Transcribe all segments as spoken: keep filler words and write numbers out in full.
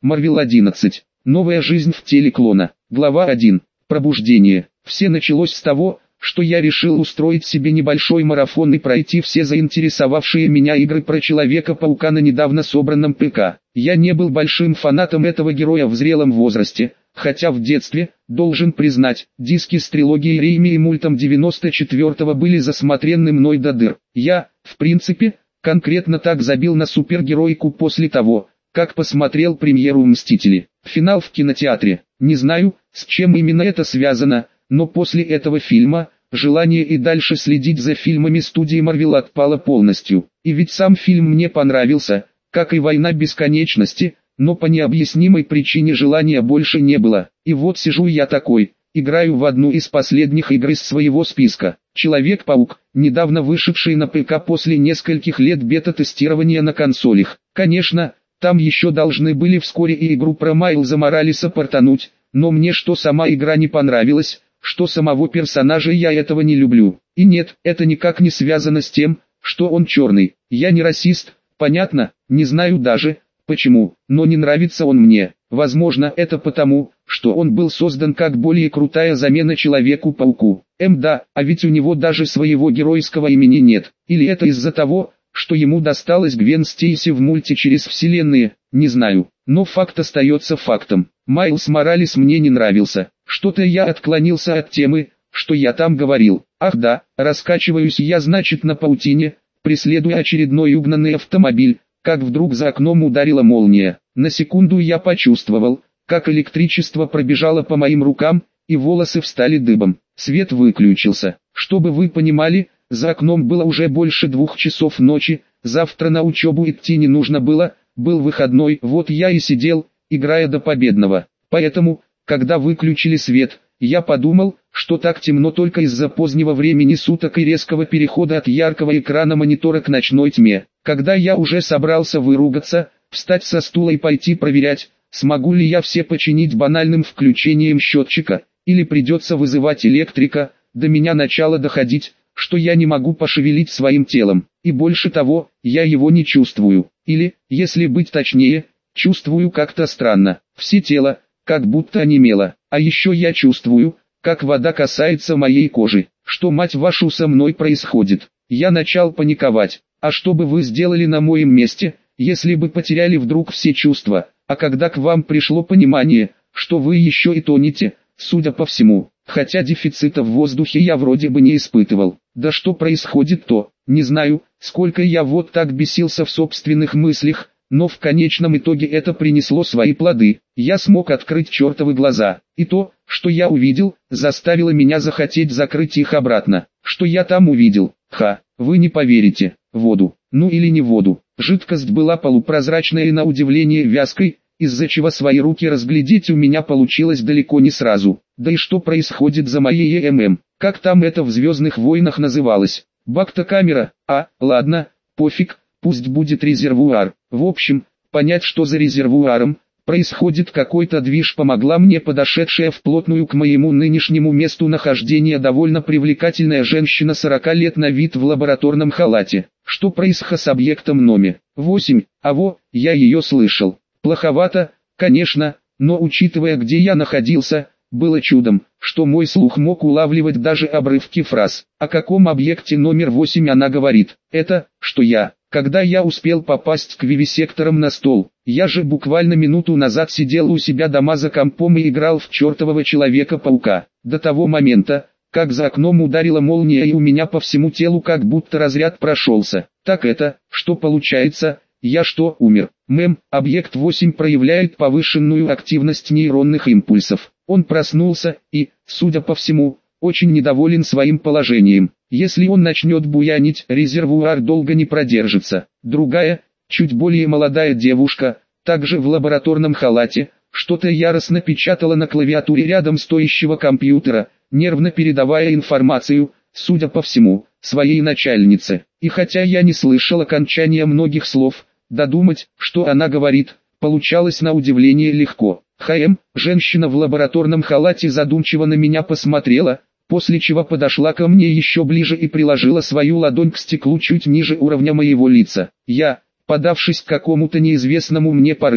Марвел одиннадцать. Новая жизнь в теле клона. Глава один. Пробуждение. Все началось с того, что я решил устроить себе небольшой марафон и пройти все заинтересовавшие меня игры про Человека-паука на недавно собранном ПК. Я не был большим фанатом этого героя в зрелом возрасте, хотя в детстве, должен признать, диски с трилогией Рейми и мультом девяносто четвёртого были засмотрены мной до дыр. Я, в принципе, конкретно так забил на супергеройку после того, как посмотрел премьеру «Мстители». Финал в кинотеатре. Не знаю, с чем именно это связано, но после этого фильма желание и дальше следить за фильмами студии Marvel отпало полностью. И ведь сам фильм мне понравился, как и «Война бесконечности», но по необъяснимой причине желания больше не было. И вот сижу я такой, играю в одну из последних игр из своего списка. Человек-паук, недавно вышедший на ПК после нескольких лет бета-тестирования на консолях. Конечно, там еще должны были вскоре и игру про Майлза Моралеса портануть, но мне что сама игра не понравилась, что самого персонажа я этого не люблю. И нет, это никак не связано с тем, что он черный. Я не расист, понятно, не знаю даже, почему, но не нравится он мне. Возможно, это потому, что он был создан как более крутая замена Человеку-пауку. Эм да, а ведь у него даже своего геройского имени нет. Или это из-за того, что ему досталось Гвен Стейси в мульте через вселенные, не знаю. Но факт остается фактом. Майлз Моралес мне не нравился. Что-то я отклонился от темы, что я там говорил. Ах да, раскачиваюсь я значит на паутине, преследуя очередной угнанный автомобиль, как вдруг за окном ударила молния. На секунду я почувствовал, как электричество пробежало по моим рукам, и волосы встали дыбом. Свет выключился. Чтобы вы понимали, за окном было уже больше двух часов ночи, завтра на учебу идти не нужно было, был выходной, вот я и сидел, играя до победного. Поэтому, когда выключили свет, я подумал, что так темно только из-за позднего времени суток и резкого перехода от яркого экрана монитора к ночной тьме. Когда я уже собрался выругаться, встать со стула и пойти проверять, смогу ли я все починить банальным включением счетчика, или придется вызывать электрика, до меня начало доходить, что я не могу пошевелить своим телом, и больше того, я его не чувствую, или, если быть точнее, чувствую как-то странно, все тело, как будто онемело, а еще я чувствую, как вода касается моей кожи, что мать вашу со мной происходит. Я начал паниковать, а что бы вы сделали на моем месте, если бы потеряли вдруг все чувства, а когда к вам пришло понимание, что вы еще и тонете, судя по всему, хотя дефицита в воздухе я вроде бы не испытывал. Да что происходит то, не знаю, сколько я вот так бесился в собственных мыслях, но в конечном итоге это принесло свои плоды. Я смог открыть чертовы глаза, и то, что я увидел, заставило меня захотеть закрыть их обратно. Что я там увидел? Ха, вы не поверите, воду, ну или не воду. Жидкость была полупрозрачная и на удивление вязкой, из-за чего свои руки разглядеть у меня получилось далеко не сразу. Да и что происходит за моей ЭММ? Как там это в «Звездных войнах» называлось? Бактокамера? А, ладно, пофиг, пусть будет резервуар. В общем, понять, что за резервуаром происходит какой-то движ, помогла мне подошедшая вплотную к моему нынешнему месту нахождения довольно привлекательная женщина сорока лет на вид в лабораторном халате. Что происходит с объектом номер восемь? А во, я ее слышал. Плоховато, конечно, но учитывая, где я находился, было чудом, что мой слух мог улавливать даже обрывки фраз. О каком объекте номер восемь она говорит? Это, что я, когда я успел попасть к вивисекторам на стол, я же буквально минуту назад сидел у себя дома за компом и играл в чертового Человека-паука. До того момента, как за окном ударила молния и у меня по всему телу как будто разряд прошелся. Так это, что получается, я что, умер? Мэм, объект восемь проявляет повышенную активность нейронных импульсов. Он проснулся и, судя по всему, очень недоволен своим положением. Если он начнет буянить, резервуар долго не продержится. Другая, чуть более молодая девушка, также в лабораторном халате, что-то яростно печатала на клавиатуре рядом стоящего компьютера, нервно передавая информацию, судя по всему, своей начальнице. И хотя я не слышал окончания многих слов, додумать, что она говорит, получалось на удивление легко. ХМ, женщина в лабораторном халате задумчиво на меня посмотрела, после чего подошла ко мне еще ближе и приложила свою ладонь к стеклу чуть ниже уровня моего лица. Я, подавшись к какому-то неизвестному мне порыву,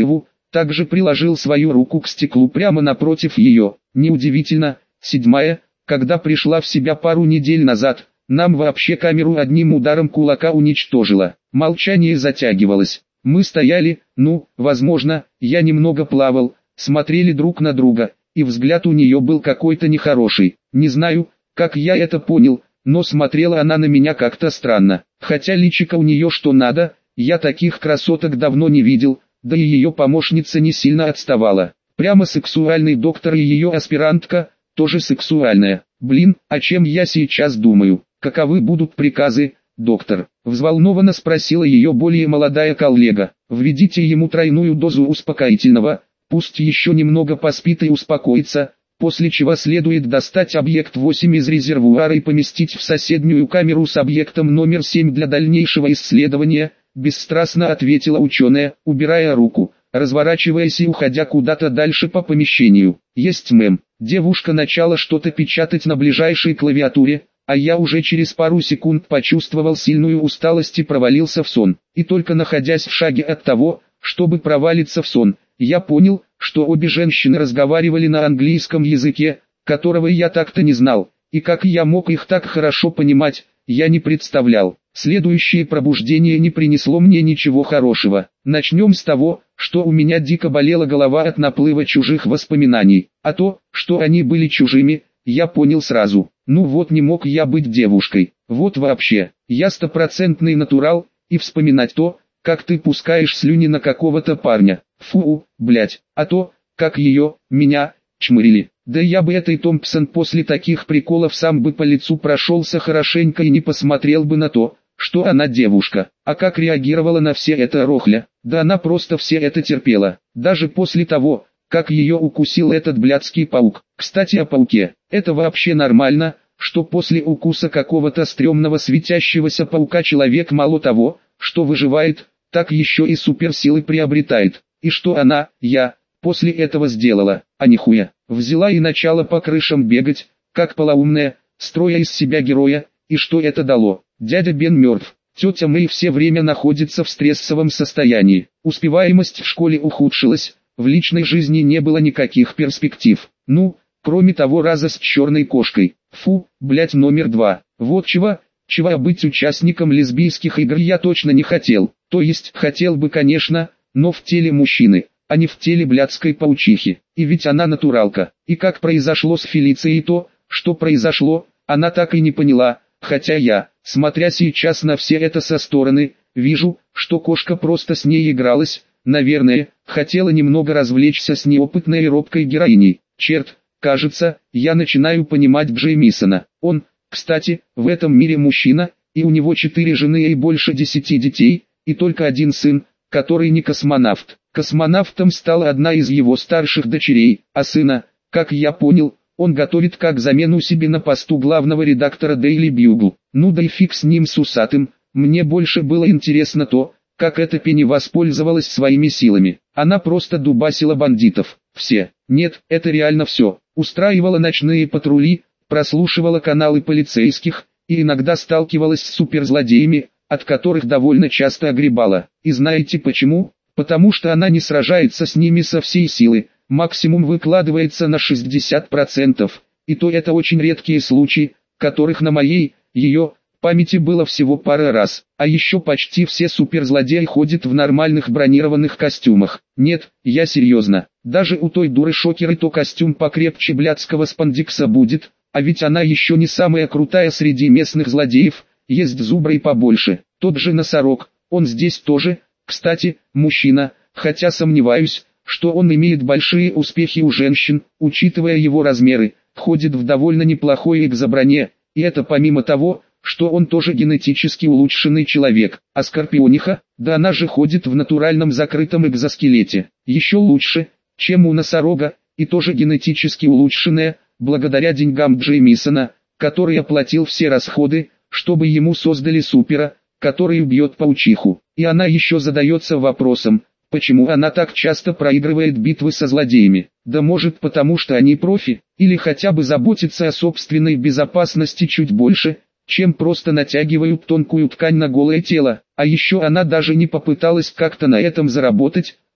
также приложил свою руку к стеклу прямо напротив ее. Неудивительно, седьмая, когда пришла в себя пару недель назад, нам вообще камеру одним ударом кулака уничтожила. Молчание затягивалось. Мы стояли, ну, возможно, я немного плавал, смотрели друг на друга, и взгляд у нее был какой-то нехороший. Не знаю, как я это понял, но смотрела она на меня как-то странно. Хотя личико у нее что надо, я таких красоток давно не видел, да и ее помощница не сильно отставала. Прямо сексуальный доктор и ее аспирантка, тоже сексуальная. Блин, о чем я сейчас думаю? Каковы будут приказы, доктор? Взволнованно спросила ее более молодая коллега. Введите ему тройную дозу успокоительного, пусть еще немного поспит и успокоится, после чего следует достать объект восемь из резервуара и поместить в соседнюю камеру с объектом номер семь для дальнейшего исследования, бесстрастно ответила ученая, убирая руку, разворачиваясь и уходя куда-то дальше по помещению. Есть, мэм. Девушка начала что-то печатать на ближайшей клавиатуре, а я уже через пару секунд почувствовал сильную усталость и провалился в сон. И только находясь в шаге от того, чтобы провалиться в сон, я понял, что обе женщины разговаривали на английском языке, которого я так-то не знал, и как я мог их так хорошо понимать, я не представлял. Следующее пробуждение не принесло мне ничего хорошего. Начнем с того, что у меня дико болела голова от наплыва чужих воспоминаний, а то, что они были чужими, я понял сразу. Ну вот не мог я быть девушкой, вот вообще, я стопроцентный натурал, и вспоминать то, как ты пускаешь слюни на какого-то парня, фу, блять, а то, как ее, меня, чмырили. Да я бы этой Томпсон после таких приколов сам бы по лицу прошелся хорошенько и не посмотрел бы на то, что она девушка. А как реагировала на все это Рохля, да она просто все это терпела, даже после того, как ее укусил этот блядский паук. Кстати о пауке, это вообще нормально, что после укуса какого-то стрёмного светящегося паука человек мало того, что выживает, так еще и суперсилы приобретает. И что она, я, после этого сделала, а нихуя, взяла и начала по крышам бегать, как полоумная, строя из себя героя, и что это дало? Дядя Бен мертв, тетя Мэй все время находится в стрессовом состоянии, успеваемость в школе ухудшилась, в личной жизни не было никаких перспектив, ну, кроме того раза с черной кошкой, фу, блять номер два, вот чего, чего быть участником лесбийских игр я точно не хотел, то есть хотел бы конечно, но в теле мужчины, а не в теле блядской паучихи, и ведь она натуралка, и как произошло с Фелицией то, что произошло, она так и не поняла, хотя я, смотря сейчас на все это со стороны, вижу, что кошка просто с ней игралась, наверное, хотела немного развлечься с неопытной и робкой героиней. Черт, кажется, я начинаю понимать Джеймисона. Он, кстати, в этом мире мужчина, и у него четыре жены и больше десяти детей, и только один сын, который не космонавт. Космонавтом стала одна из его старших дочерей, а сына, как я понял, он готовит как замену себе на посту главного редактора Daily Bugle. Ну да и фиг с ним с усатым, мне больше было интересно то, как эта Пенни воспользовалась своими силами. Она просто дубасила бандитов. Все. Нет, это реально все. Устраивала ночные патрули, прослушивала каналы полицейских, и иногда сталкивалась с суперзлодеями, от которых довольно часто огребала. И знаете почему? Потому что она не сражается с ними со всей силы, максимум выкладывается на шестьдесят процентов, и то это очень редкие случаи, которых на моей, ее, памяти было всего пара раз. А еще почти все суперзлодеи ходят в нормальных бронированных костюмах. Нет, я серьезно, даже у той дуры Шокеры то костюм покрепче блядского спандекса будет, а ведь она еще не самая крутая среди местных злодеев, есть зубры и побольше. Тот же Носорог, он здесь тоже, кстати, мужчина, хотя сомневаюсь, что он имеет большие успехи у женщин, учитывая его размеры, ходит в довольно неплохой экзоброне, и это помимо того, что он тоже генетически улучшенный человек, а Скорпиониха, да она же ходит в натуральном закрытом экзоскелете, еще лучше, чем у Носорога, и тоже генетически улучшенная, благодаря деньгам Джеймисона, который оплатил все расходы, чтобы ему создали супера, который убьет паучиху, и она еще задается вопросом, почему она так часто проигрывает битвы со злодеями. Да может потому что они профи, или хотя бы заботятся о собственной безопасности чуть больше, чем просто натягивают тонкую ткань на голое тело. А еще она даже не попыталась как-то на этом заработать,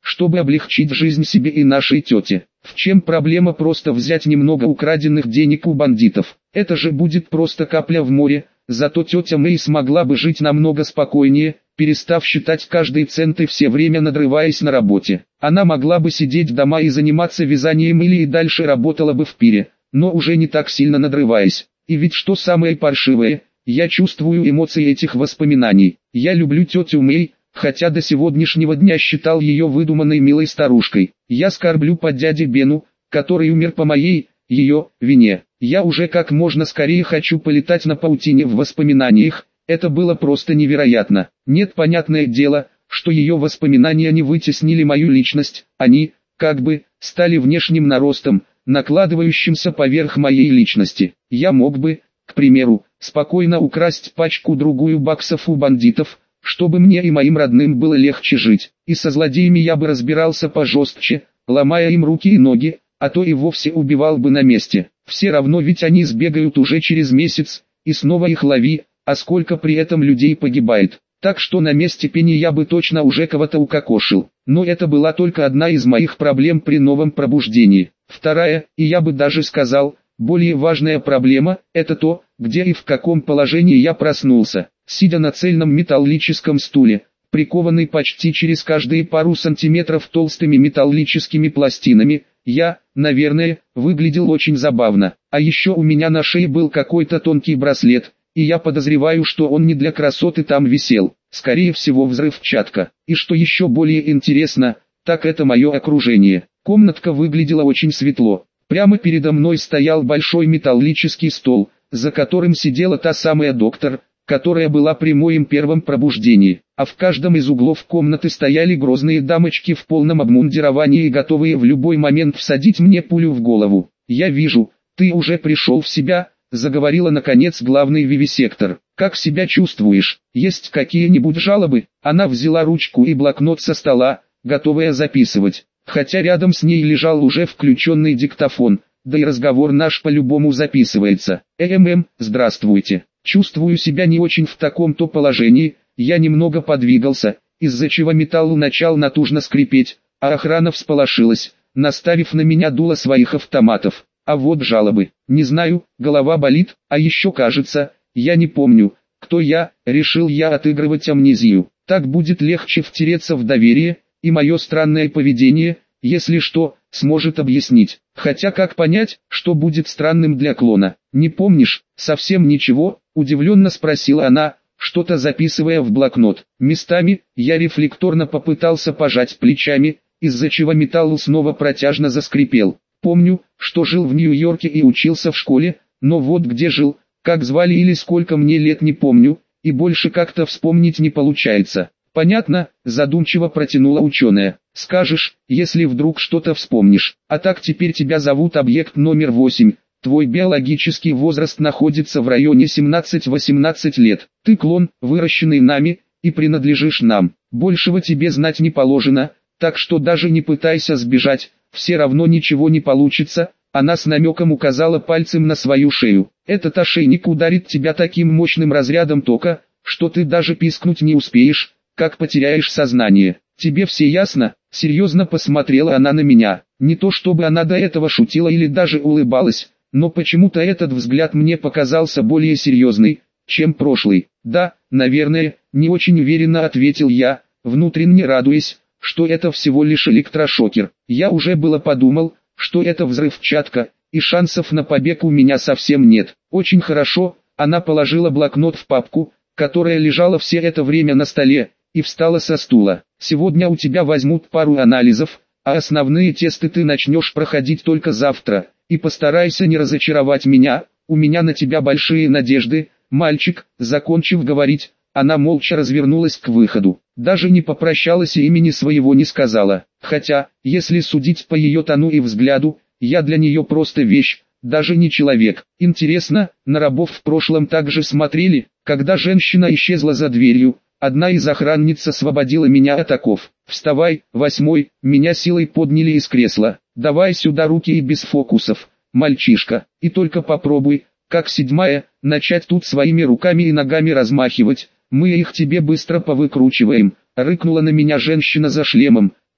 чтобы облегчить жизнь себе и нашей тете. В чем проблема просто взять немного украденных денег у бандитов? Это же будет просто капля в море, зато тетя Мэй смогла бы жить намного спокойнее, перестав считать каждый цент и все время надрываясь на работе. Она могла бы сидеть дома и заниматься вязанием или и дальше работала бы в пире, но уже не так сильно надрываясь. И ведь что самое паршивое, я чувствую эмоции этих воспоминаний. Я люблю тетю Мэй, хотя до сегодняшнего дня считал ее выдуманной милой старушкой. Я скорблю по дяде Бену, который умер по моей, ее, вине. Я уже как можно скорее хочу полетать на паутине в воспоминаниях, это было просто невероятно. Нет, понятное дело, что ее воспоминания не вытеснили мою личность, они, как бы, стали внешним наростом, накладывающимся поверх моей личности. Я мог бы, к примеру, спокойно украсть пачку-другую баксов у бандитов, чтобы мне и моим родным было легче жить, и со злодеями я бы разбирался пожестче, ломая им руки и ноги, а то и вовсе убивал бы на месте. Все равно ведь они сбегают уже через месяц, и снова их лови, а сколько при этом людей погибает. Так что на месте Пенни я бы точно уже кого-то укокошил. Но это была только одна из моих проблем при новом пробуждении. Вторая, и я бы даже сказал, более важная проблема, это то, где и в каком положении я проснулся. Сидя на цельном металлическом стуле, прикованный почти через каждые пару сантиметров толстыми металлическими пластинами, я, наверное, выглядел очень забавно. А еще у меня на шее был какой-то тонкий браслет, и я подозреваю, что он не для красоты там висел, скорее всего взрывчатка. И что еще более интересно, так это мое окружение. Комнатка выглядела очень светло. Прямо передо мной стоял большой металлический стол, за которым сидела та самая доктор, которая была при моем первом пробуждении, а в каждом из углов комнаты стояли грозные дамочки в полном обмундировании и готовые в любой момент всадить мне пулю в голову. «Я вижу, ты уже пришел в себя», — заговорила наконец главный вивисектор. «Как себя чувствуешь? Есть какие-нибудь жалобы?» Она взяла ручку и блокнот со стола, готовая записывать, хотя рядом с ней лежал уже включенный диктофон, да и разговор наш по-любому записывается. «ЭММ, здравствуйте. Чувствую себя не очень в таком-то положении, я немного подвигался, из-за чего металл начал натужно скрипеть, а охрана всполошилась, наставив на меня дуло своих автоматов. А вот жалобы. Не знаю, голова болит, а еще кажется, я не помню, кто я, решил я отыгрывать амнезию. Так будет легче втереться в доверие, и мое странное поведение, если что, сможет объяснить. Хотя как понять, что будет странным для клона? Не помнишь? Совсем ничего? Удивленно спросила она, что-то записывая в блокнот. Местами, я рефлекторно попытался пожать плечами, из-за чего металл снова протяжно заскрипел. Помню, что жил в Нью-Йорке и учился в школе, но вот где жил, как звали или сколько мне лет не помню, и больше как-то вспомнить не получается. Понятно, задумчиво протянула ученая. Скажешь, если вдруг что-то вспомнишь. А так теперь тебя зовут объект номер восемь. Твой биологический возраст находится в районе семнадцать-восемнадцать лет. Ты клон, выращенный нами, и принадлежишь нам. Большего тебе знать не положено, так что даже не пытайся сбежать, все равно ничего не получится. Она с намеком указала пальцем на свою шею. Этот ошейник ударит тебя таким мощным разрядом тока, что ты даже пискнуть не успеешь, как потеряешь сознание. Тебе все ясно? Серьезно посмотрела она на меня. Не то чтобы она до этого шутила или даже улыбалась, но почему-то этот взгляд мне показался более серьезный, чем прошлый. Да, наверное, не очень уверенно ответил я, внутренне радуясь, что это всего лишь электрошокер. Я уже было подумал, что это взрывчатка, и шансов на побег у меня совсем нет. Очень хорошо, она положила блокнот в папку, которая лежала все это время на столе, и встала со стула. Сегодня у тебя возьмут пару анализов, а основные тесты ты начнешь проходить только завтра. И постарайся не разочаровать меня, у меня на тебя большие надежды, мальчик. Закончив говорить, она молча развернулась к выходу. Даже не попрощалась и имени своего не сказала. Хотя, если судить по ее тону и взгляду, я для нее просто вещь, даже не человек. Интересно, на рабов в прошлом также смотрели? Когда женщина исчезла за дверью, одна из охранниц освободила меня от оков. «Вставай, восьмой», меня силой подняли из кресла. «Давай сюда руки и без фокусов, мальчишка, и только попробуй, как седьмая, начать тут своими руками и ногами размахивать, мы их тебе быстро повыкручиваем», рыкнула на меня женщина за шлемом,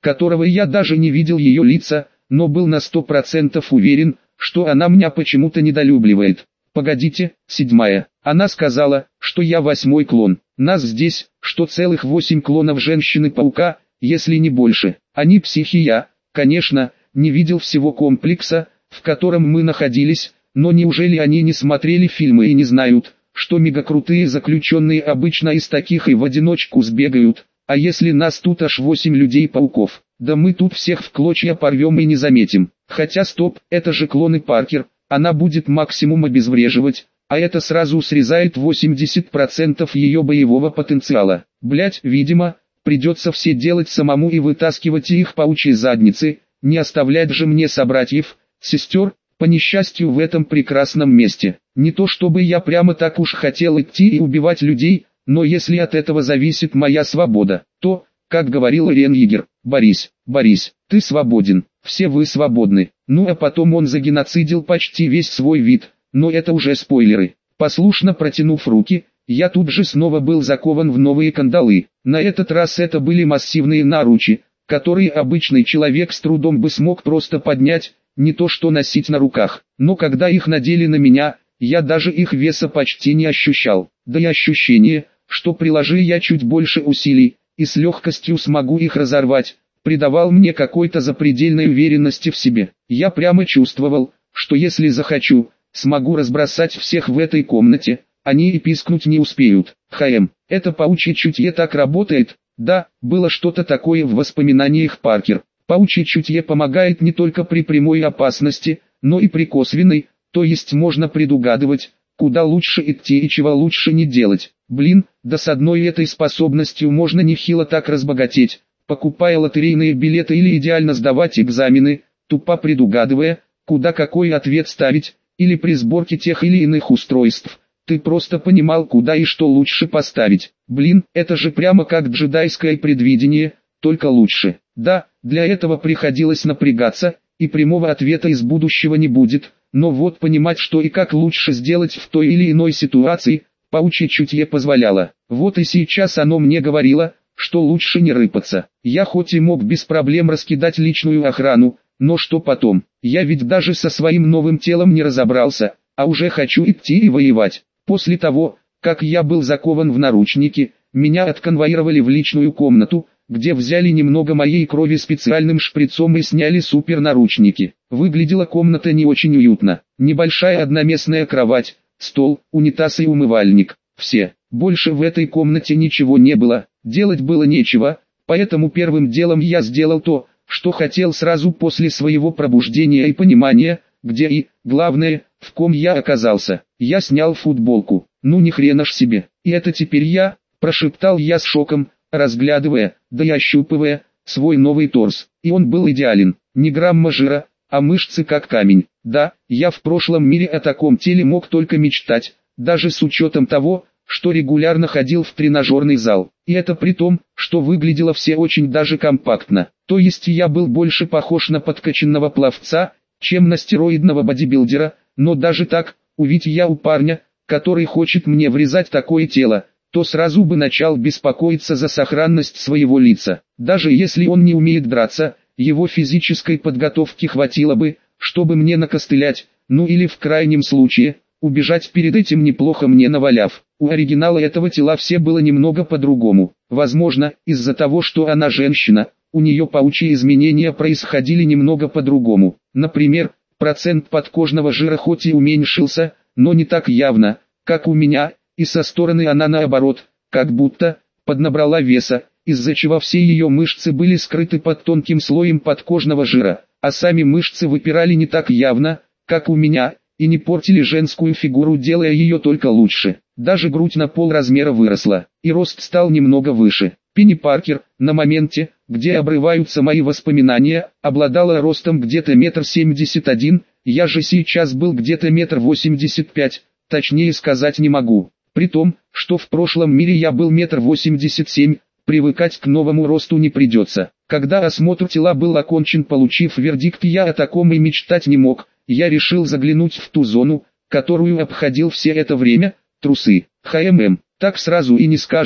которого я даже не видел ее лица, но был на сто процентов уверен, что она меня почему-то недолюбливает. Погодите, седьмая. Она сказала, что я восьмой клон. Нас здесь, что целых восемь клонов Женщины-паука, если не больше. Они психи, я, конечно, не видел всего комплекса, в котором мы находились, но неужели они не смотрели фильмы и не знают, что мегакрутые заключенные обычно из таких и в одиночку сбегают, а если нас тут аж восемь людей-пауков, да мы тут всех в клочья порвем и не заметим. Хотя стоп, это же клоны Паркер, она будет максимум обезвреживать, а это сразу срезает восемьдесят процентов ее боевого потенциала. Блять, видимо, придется все делать самому и вытаскивать их паучьи задницы, не оставлять же мне собратьев, сестер, по несчастью в этом прекрасном месте. Не то чтобы я прямо так уж хотел идти и убивать людей, но если от этого зависит моя свобода, то, как говорил Ирен Егер, Борис, Борис, ты свободен, все вы свободны. Ну а потом он загеноцидил почти весь свой вид, но это уже спойлеры. Послушно протянув руки, я тут же снова был закован в новые кандалы. На этот раз это были массивные наручи, которые обычный человек с трудом бы смог просто поднять, не то что носить на руках. Но когда их надели на меня, я даже их веса почти не ощущал. Да и ощущение, что приложи я чуть больше усилий, и с легкостью смогу их разорвать, придавал мне какой-то запредельной уверенности в себе. Я прямо чувствовал, что если захочу, смогу разбросать всех в этой комнате, они и пискнуть не успеют. ХМ, это паучье чутье так работает? Да, было что-то такое в воспоминаниях Паркер. Паучье чутье помогает не только при прямой опасности, но и при косвенной, то есть можно предугадывать, куда лучше идти и чего лучше не делать. Блин, да с одной этой способностью можно нехило так разбогатеть, покупая лотерейные билеты или идеально сдавать экзамены, тупо предугадывая, куда какой ответ ставить, или при сборке тех или иных устройств. Ты просто понимал, куда и что лучше поставить. Блин, это же прямо как джедайское предвидение, только лучше. Да, для этого приходилось напрягаться, и прямого ответа из будущего не будет, но вот понимать, что и как лучше сделать в той или иной ситуации, паучье чутье позволяло. Вот и сейчас оно мне говорило, что лучше не рыпаться. Я хоть и мог без проблем раскидать личную охрану, но что потом? Я ведь даже со своим новым телом не разобрался, а уже хочу идти и воевать. После того, как я был закован в наручники, меня отконвоировали в личную комнату, где взяли немного моей крови специальным шприцом и сняли супернаручники. Выглядела комната не очень уютно. Небольшая одноместная кровать, стол, унитаз и умывальник. Все. Больше в этой комнате ничего не было, делать было нечего, поэтому первым делом я сделал то, что хотел сразу после своего пробуждения и понимания, где и, главное, в ком я оказался. Я снял футболку. Ну ни хрена ж себе. И это теперь я, прошептал я с шоком, разглядывая, да и ощупывая, свой новый торс. И он был идеален. Ни грамма жира, а мышцы как камень. Да, я в прошлом мире о таком теле мог только мечтать, даже с учетом того, что регулярно ходил в тренажерный зал. И это при том, что выглядело все очень даже компактно. То есть я был больше похож на подкачанного пловца, чем на стероидного бодибилдера, но даже так, увидь я у парня, который хочет мне врезать такое тело, то сразу бы начал беспокоиться за сохранность своего лица. Даже если он не умеет драться, его физической подготовки хватило бы, чтобы мне накостылять, ну или в крайнем случае, убежать перед этим неплохо мне наваляв. У оригинала этого тела все было немного по-другому. Возможно, из-за того, что она женщина, у нее паучьи изменения происходили немного по-другому. Например, процент подкожного жира хоть и уменьшился, но не так явно, как у меня, и со стороны она наоборот, как будто, поднабрала веса, из-за чего все ее мышцы были скрыты под тонким слоем подкожного жира, а сами мышцы выпирали не так явно, как у меня, и не портили женскую фигуру, делая ее только лучше. Даже грудь на полразмера выросла, и рост стал немного выше. Пенни Паркер, на моменте, где обрываются мои воспоминания, обладала ростом где-то метр семьдесят один, я же сейчас был где-то метр восемьдесят пять, точнее сказать не могу. При том, что в прошлом мире я был метр восемьдесят семь, привыкать к новому росту не придется. Когда осмотр тела был окончен, получив вердикт, я о таком и мечтать не мог, я решил заглянуть в ту зону, которую обходил все это время, трусы. ХММ, так сразу и не скажешь,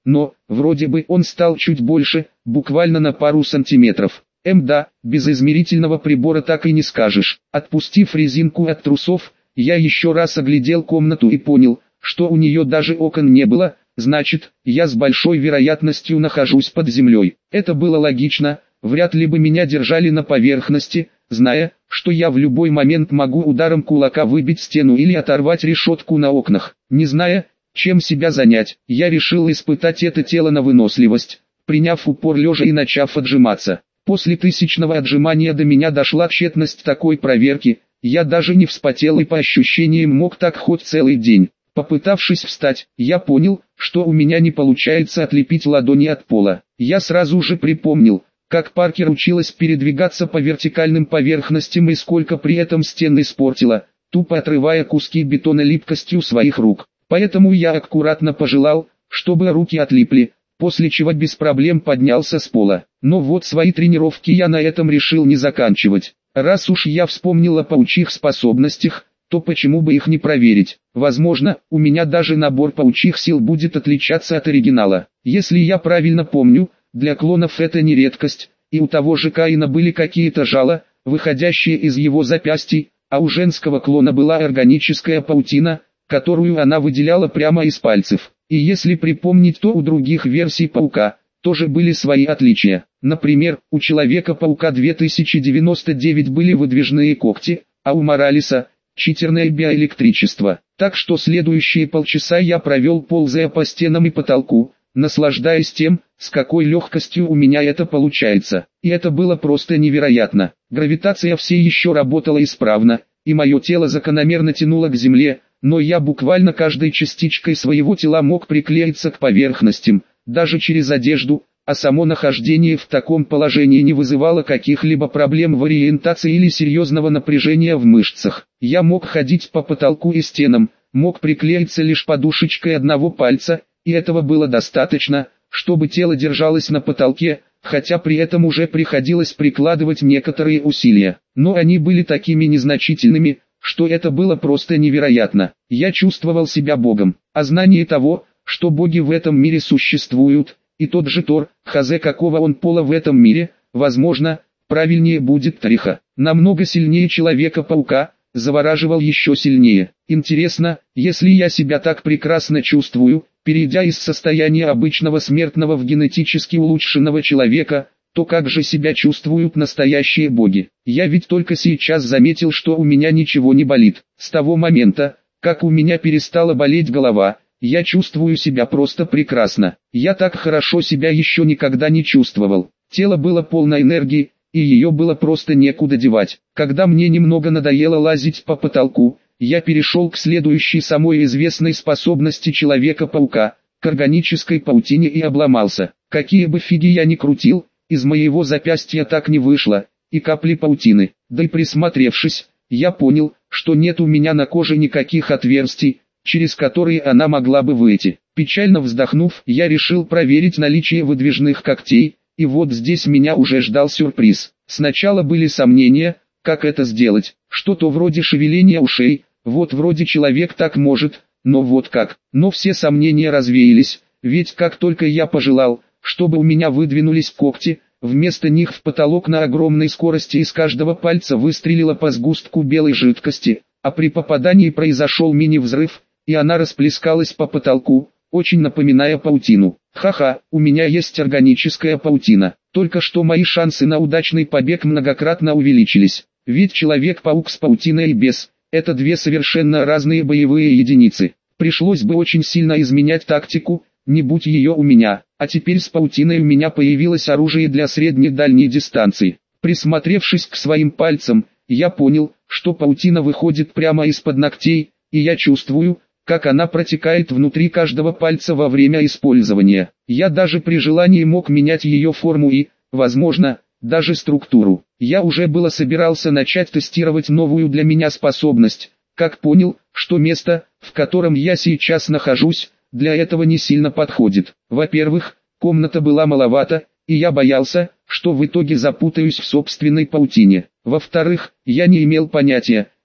но, вроде бы он стал чуть больше, буквально на пару сантиметров. Эм да, без измерительного прибора так и не скажешь. Отпустив резинку от трусов, я еще раз оглядел комнату и понял, что у нее даже окон не было, значит, я с большой вероятностью нахожусь под землей. Это было логично, вряд ли бы меня держали на поверхности, зная, что я в любой момент могу ударом кулака выбить стену или оторвать решетку на окнах. Не зная, чем себя занять, я решил испытать это тело на выносливость, приняв упор лежа и начав отжиматься. После тысячного отжимания до меня дошла тщетность такой проверки, я даже не вспотел и по ощущениям мог так хоть целый день. Попытавшись встать, я понял, что у меня не получается отлепить ладони от пола. Я сразу же припомнил, как Паркер училась передвигаться по вертикальным поверхностям и сколько при этом стен испортила, тупо отрывая куски бетона липкостью своих рук. Поэтому я аккуратно пожелал, чтобы руки отлипли, после чего без проблем поднялся с пола. Но вот свои тренировки я на этом решил не заканчивать. Раз уж я вспомнил о паучьих способностях, то почему бы их не проверить? Возможно, у меня даже набор паучьих сил будет отличаться от оригинала. Если я правильно помню, для клонов это не редкость, и у того же Каина были какие-то жала, выходящие из его запястий, а у женского клона была органическая паутина, которую она выделяла прямо из пальцев. И если припомнить, то у других версий паука тоже были свои отличия. Например, у Человека-паука две тысячи девяносто девять были выдвижные когти, а у Моралеса – читерное биоэлектричество. Так что следующие полчаса я провел, ползая по стенам и потолку, наслаждаясь тем, с какой легкостью у меня это получается. И это было просто невероятно. Гравитация все еще работала исправно, и мое тело закономерно тянуло к земле, но я буквально каждой частичкой своего тела мог приклеиться к поверхностям, даже через одежду, а само нахождение в таком положении не вызывало каких-либо проблем в ориентации или серьезного напряжения в мышцах. Я мог ходить по потолку и стенам, мог приклеиться лишь подушечкой одного пальца, и этого было достаточно, чтобы тело держалось на потолке, хотя при этом уже приходилось прикладывать некоторые усилия. Но они были такими незначительными, что это было просто невероятно. Я чувствовал себя богом, а знание того, что боги в этом мире существуют, и тот же Тор, хазе какого он пола в этом мире, возможно, правильнее будет Триха, намного сильнее Человека-паука, завораживал еще сильнее. Интересно, если я себя так прекрасно чувствую, перейдя из состояния обычного смертного в генетически улучшенного человека, то как же себя чувствуют настоящие боги? Я ведь только сейчас заметил, что у меня ничего не болит. С того момента, как у меня перестала болеть голова, я чувствую себя просто прекрасно. Я так хорошо себя еще никогда не чувствовал. Тело было полно энергии, и ее было просто некуда девать. Когда мне немного надоело лазить по потолку, я перешел к следующей самой известной способности Человека-паука, к органической паутине, и обломался. Какие бы фиги я ни крутил, из моего запястья так не вышло, и капли паутины. Да и присмотревшись, я понял, что нет у меня на коже никаких отверстий, через которые она могла бы выйти. Печально вздохнув, я решил проверить наличие выдвижных когтей, и вот здесь меня уже ждал сюрприз. Сначала были сомнения, как это сделать, что-то вроде шевеления ушей, вот вроде человек так может, но вот как. Но все сомнения развеялись, ведь как только я пожелал, чтобы у меня выдвинулись когти, вместо них в потолок на огромной скорости из каждого пальца выстрелило по сгустку белой жидкости, а при попадании произошел мини-взрыв, и она расплескалась по потолку, очень напоминая паутину. Ха-ха, у меня есть органическая паутина. Только что мои шансы на удачный побег многократно увеличились. Ведь Человек-паук с паутиной и без – это две совершенно разные боевые единицы. Пришлось бы очень сильно изменять тактику, не будь ее у меня. А теперь с паутиной у меня появилось оружие для средней-дальней дистанции. Присмотревшись к своим пальцам, я понял, что паутина выходит прямо из-под ногтей, и я чувствую, как она протекает внутри каждого пальца во время использования. Я даже при желании мог менять ее форму и, возможно, даже структуру. Я уже было собирался начать тестировать новую для меня способность, как понял, что место, в котором я сейчас нахожусь, для этого не сильно подходит. Во-первых, комната была маловата, и я боялся, что в итоге запутаюсь в собственной паутине. Во-вторых, я не имел понятия,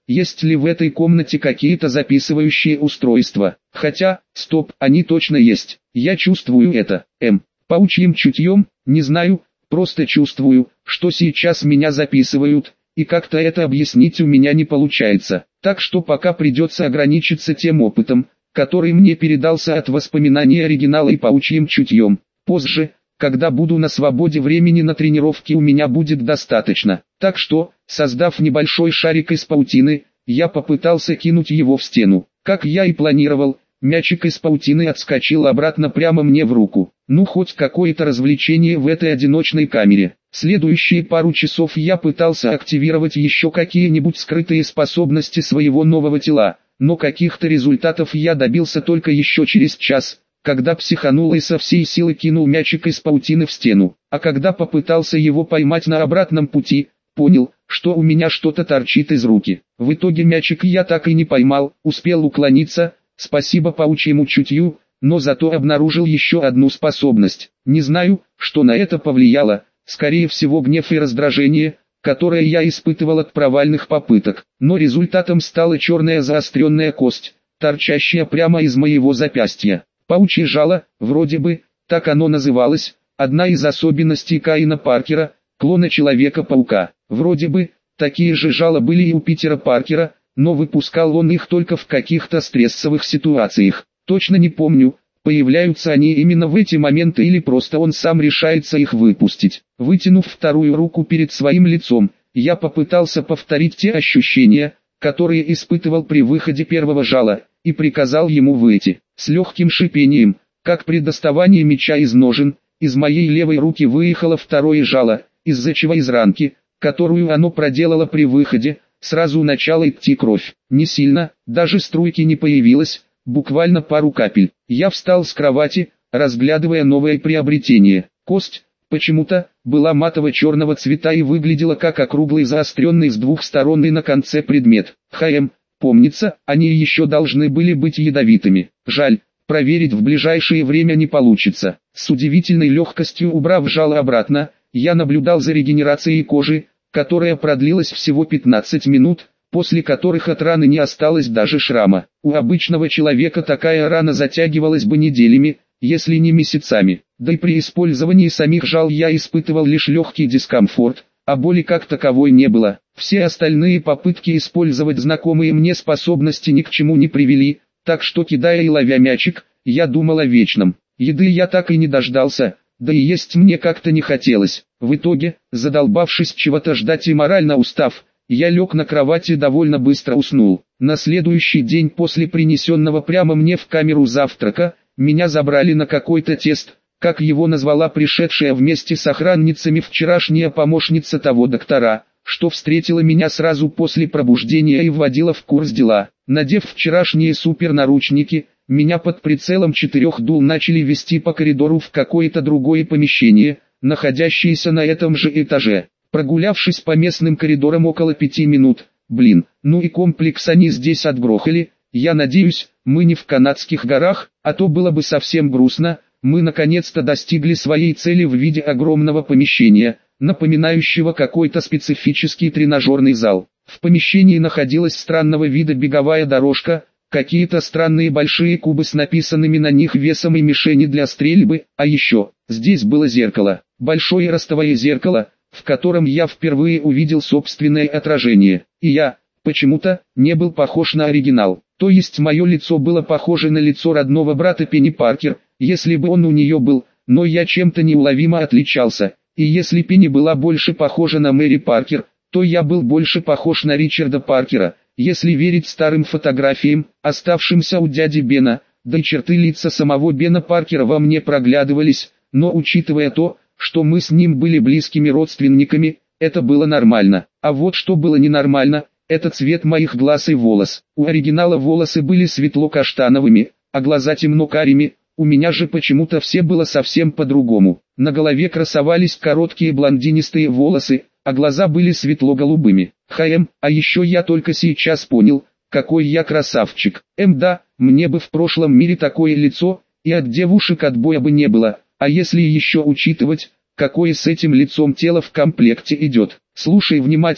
есть ли в этой комнате какие-то записывающие устройства. Хотя, стоп, они точно есть. Я чувствую это. М. Паучьим чутьем, не знаю, просто чувствую, что сейчас меня записывают, и как-то это объяснить у меня не получается. Так что пока придется ограничиться тем опытом, который мне передался от воспоминаний оригинала и паучьим чутьем. Позже, когда буду на свободе, времени на тренировки у меня будет достаточно. Так что, создав небольшой шарик из паутины, я попытался кинуть его в стену. Как я и планировал, мячик из паутины отскочил обратно прямо мне в руку. Ну хоть какое-то развлечение в этой одиночной камере. Следующие пару часов я пытался активировать еще какие-нибудь скрытые способности своего нового тела, но каких-то результатов я добился только еще через час, когда психанул и со всей силы кинул мячик из паутины в стену. А когда попытался его поймать на обратном пути, понял, что у меня что-то торчит из руки. В итоге мячик я так и не поймал, успел уклониться, спасибо паучьему чутью, но зато обнаружил еще одну способность. Не знаю, что на это повлияло, скорее всего гнев и раздражение, которое я испытывал от провальных попыток. Но результатом стала черная заостренная кость, торчащая прямо из моего запястья. Паучье жало, вроде бы, так оно называлось, одна из особенностей Каина Паркера, клона Человека-паука. Вроде бы, такие же жало были и у Питера Паркера, но выпускал он их только в каких-то стрессовых ситуациях. Точно не помню, появляются они именно в эти моменты или просто он сам решается их выпустить. Вытянув вторую руку перед своим лицом, я попытался повторить те ощущения, которые испытывал при выходе первого жала, и приказал ему выйти. С легким шипением, как при доставании меча из ножен, из моей левой руки выехало второе жало, из-за чего из ранки, которую оно проделало при выходе, сразу начала идти кровь. Не сильно, даже струйки не появилось, буквально пару капель. Я встал с кровати, разглядывая новое приобретение. Кость, почему-то, была матово-черного цвета и выглядела как округлый заостренный с двух сторон и на конце предмет. Хм, помнится, они еще должны были быть ядовитыми. Жаль, проверить в ближайшее время не получится. С удивительной легкостью убрав жало обратно, я наблюдал за регенерацией кожи, которая продлилась всего пятнадцать минут, после которых от раны не осталось даже шрама. У обычного человека такая рана затягивалась бы неделями, если не месяцами. Да и при использовании самих жал я испытывал лишь легкий дискомфорт, а боли как таковой не было. Все остальные попытки использовать знакомые мне способности ни к чему не привели, так что, кидая и ловя мячик, я думал о вечном. Еды я так и не дождался, да и есть мне как-то не хотелось. В итоге, задолбавшись чего-то ждать и морально устав, я лег на кровати и довольно быстро уснул. На следующий день после принесенного прямо мне в камеру завтрака, меня забрали на какой-то тест, как его назвала пришедшая вместе с охранницами вчерашняя помощница того доктора, что встретила меня сразу после пробуждения и вводила в курс дела. Надев вчерашние супернаручники, меня под прицелом четырех дул начали вести по коридору в какое-то другое помещение, находящееся на этом же этаже. Прогулявшись по местным коридорам около пяти минут, блин, ну и комплекс они здесь отгрохали, я надеюсь, мы не в канадских горах, а то было бы совсем грустно. Мы наконец-то достигли своей цели в виде огромного помещения, напоминающего какой-то специфический тренажерный зал. В помещении находилась странного вида беговая дорожка, какие-то странные большие кубы с написанными на них весом и мишени для стрельбы, а еще, здесь было зеркало, большое ростовое зеркало, в котором я впервые увидел собственное отражение. И я, почему-то, не был похож на оригинал. То есть мое лицо было похоже на лицо родного брата Пенни Паркер, если бы он у нее был, но я чем-то неуловимо отличался. И если Пенни была больше похожа на Мэри Паркер, то я был больше похож на Ричарда Паркера, если верить старым фотографиям, оставшимся у дяди Бена, да и черты лица самого Бена Паркера во мне проглядывались, но учитывая то, что мы с ним были близкими родственниками, это было нормально. А вот что было ненормально, это цвет моих глаз и волос. У оригинала волосы были светло-каштановыми, а глаза темно-карими, у меня же почему-то все было совсем по-другому. На голове красовались короткие блондинистые волосы, а глаза были светло-голубыми. Хм, а еще я только сейчас понял, какой я красавчик. Эм да, мне бы в прошлом мире такое лицо, и от девушек отбоя бы не было, а если еще учитывать, какое с этим лицом тело в комплекте идет. Слушай внимательно,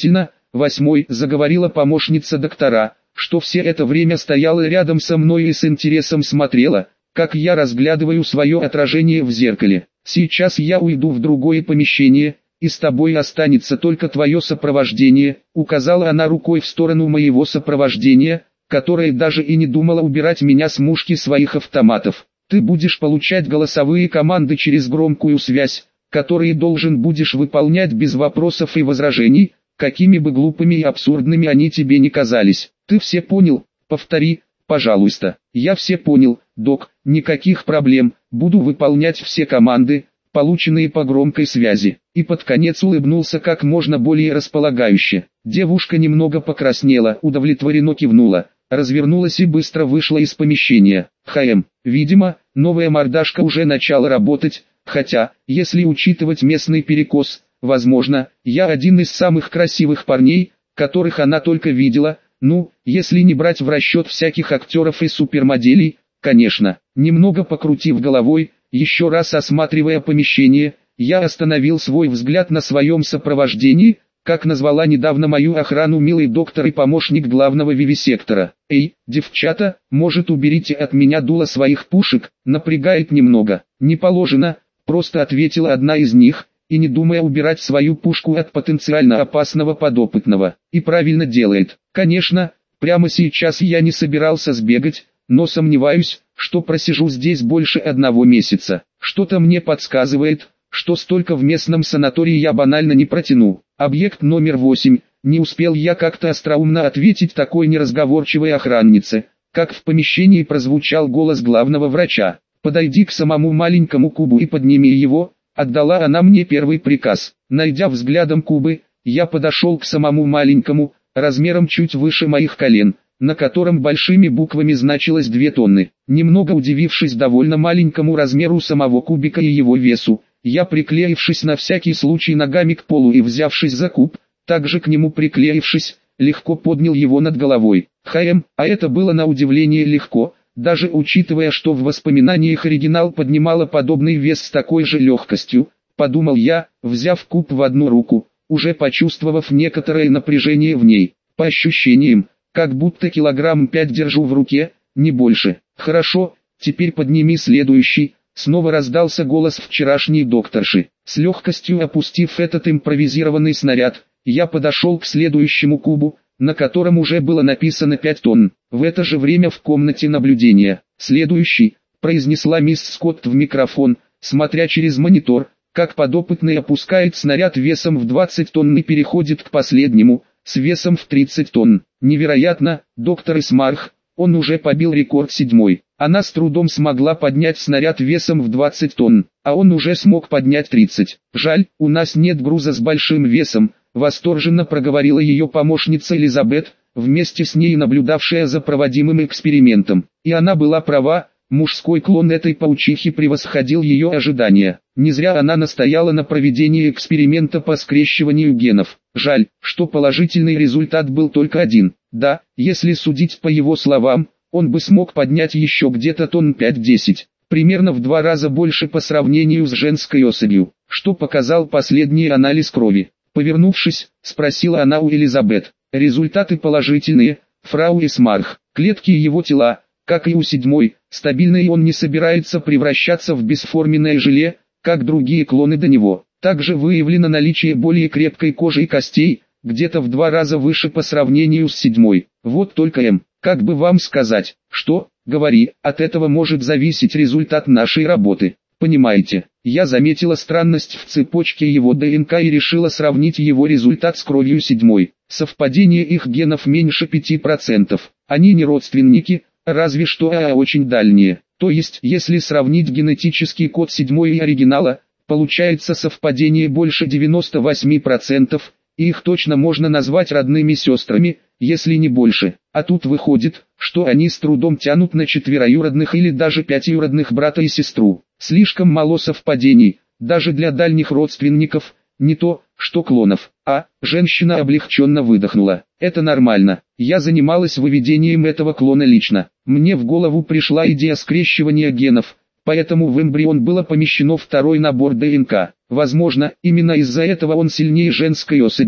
Восьмой, заговорила помощница доктора, что все это время стояла рядом со мной и с интересом смотрела, как я разглядываю свое отражение в зеркале. Сейчас я уйду в другое помещение, и с тобой останется только твое сопровождение, указала она рукой в сторону моего сопровождения, которое даже и не думала убирать меня с мушки своих автоматов. Ты будешь получать голосовые команды через громкую связь, которые должен будешь выполнять без вопросов и возражений, какими бы глупыми и абсурдными они тебе не казались. Ты все понял? Повтори, пожалуйста. Я все понял, док, никаких проблем, буду выполнять все команды, полученные по громкой связи. И под конец улыбнулся как можно более располагающе. Девушка немного покраснела, удовлетворенно кивнула, развернулась и быстро вышла из помещения. ХМ, видимо, новая мордашка уже начала работать, хотя, если учитывать местный перекос, возможно, я один из самых красивых парней, которых она только видела, ну, если не брать в расчет всяких актеров и супермоделей, конечно. Немного покрутив головой, еще раз осматривая помещение, я остановил свой взгляд на своем сопровождении, как назвала недавно мою охрану милый доктор и помощник главного вивисектора. «Эй, девчата, может уберите от меня дуло своих пушек, напрягает немного». «Не положено», просто ответила одна из них, и не думая убирать свою пушку от потенциально опасного подопытного. И правильно делает. Конечно, прямо сейчас я не собирался сбегать, но сомневаюсь, что просижу здесь больше одного месяца. Что-то мне подсказывает, что столько в местном санатории я банально не протяну. Объект номер восемь. Не успел я как-то остроумно ответить такой неразговорчивой охраннице, как в помещении прозвучал голос главного врача. «Подойди к самому маленькому кубу и подними его», отдала она мне первый приказ. Найдя взглядом кубы, я подошел к самому маленькому, размером чуть выше моих колен, на котором большими буквами значилось две тонны. Немного удивившись довольно маленькому размеру самого кубика и его весу, я, приклеившись на всякий случай ногами к полу и взявшись за куб, также к нему приклеившись, легко поднял его над головой. ХМ, а это было на удивление легко, даже учитывая, что в воспоминаниях оригинал поднимала подобный вес с такой же легкостью, подумал я, взяв куб в одну руку, уже почувствовав некоторое напряжение в ней. По ощущениям, как будто килограмм пять держу в руке, не больше. Хорошо, теперь подними следующий. Снова раздался голос вчерашней докторши. С легкостью опустив этот импровизированный снаряд, я подошел к следующему кубу, на котором уже было написано пять тонн. В это же время в комнате наблюдения. «Следующий», произнесла мисс Скотт в микрофон, смотря через монитор, как подопытный опускает снаряд весом в двадцать тонн и переходит к последнему, с весом в тридцать тонн. Невероятно, доктор Исмарх, он уже побил рекорд седьмой. Она с трудом смогла поднять снаряд весом в двадцать тонн, а он уже смог поднять тридцать. Жаль, у нас нет груза с большим весом, восторженно проговорила ее помощница Элизабет, вместе с ней наблюдавшая за проводимым экспериментом. И она была права, мужской клон этой паучихи превосходил ее ожидания. Не зря она настояла на проведении эксперимента по скрещиванию генов. Жаль, что положительный результат был только один. Да, если судить по его словам, он бы смог поднять еще где-то тонн пять-десять, примерно в два раза больше по сравнению с женской особью, что показал последний анализ крови. Повернувшись, спросила она у Элизабет. Результаты положительные, фрау Исмарх. Клетки его тела, как и у седьмой, стабильные, и он не собирается превращаться в бесформенное желе, как другие клоны до него. Также выявлено наличие более крепкой кожи и костей, где-то в два раза выше по сравнению с седьмой. Вот только М, как бы вам сказать, что, говори, от этого может зависеть результат нашей работы. Понимаете, я заметила странность в цепочке его ДНК и решила сравнить его результат с кровью седьмой. Совпадение их генов меньше пяти процентов. Они не родственники, разве что а очень дальние. То есть, если сравнить генетический код седьмой и оригинала, получается совпадение больше девяноста восьми процентов, и их точно можно назвать родными сестрами, если не больше. А тут выходит, что они с трудом тянут на четвероюродных или даже пятиюродных брата и сестру. Слишком мало совпадений, даже для дальних родственников, не то, что клонов. А, женщина облегченно выдохнула. Это нормально, я занималась выведением этого клона лично. Мне в голову пришла идея скрещивания генов, поэтому в эмбрион было помещено второй набор ДНК. Возможно, именно из-за этого он сильнее женской особи,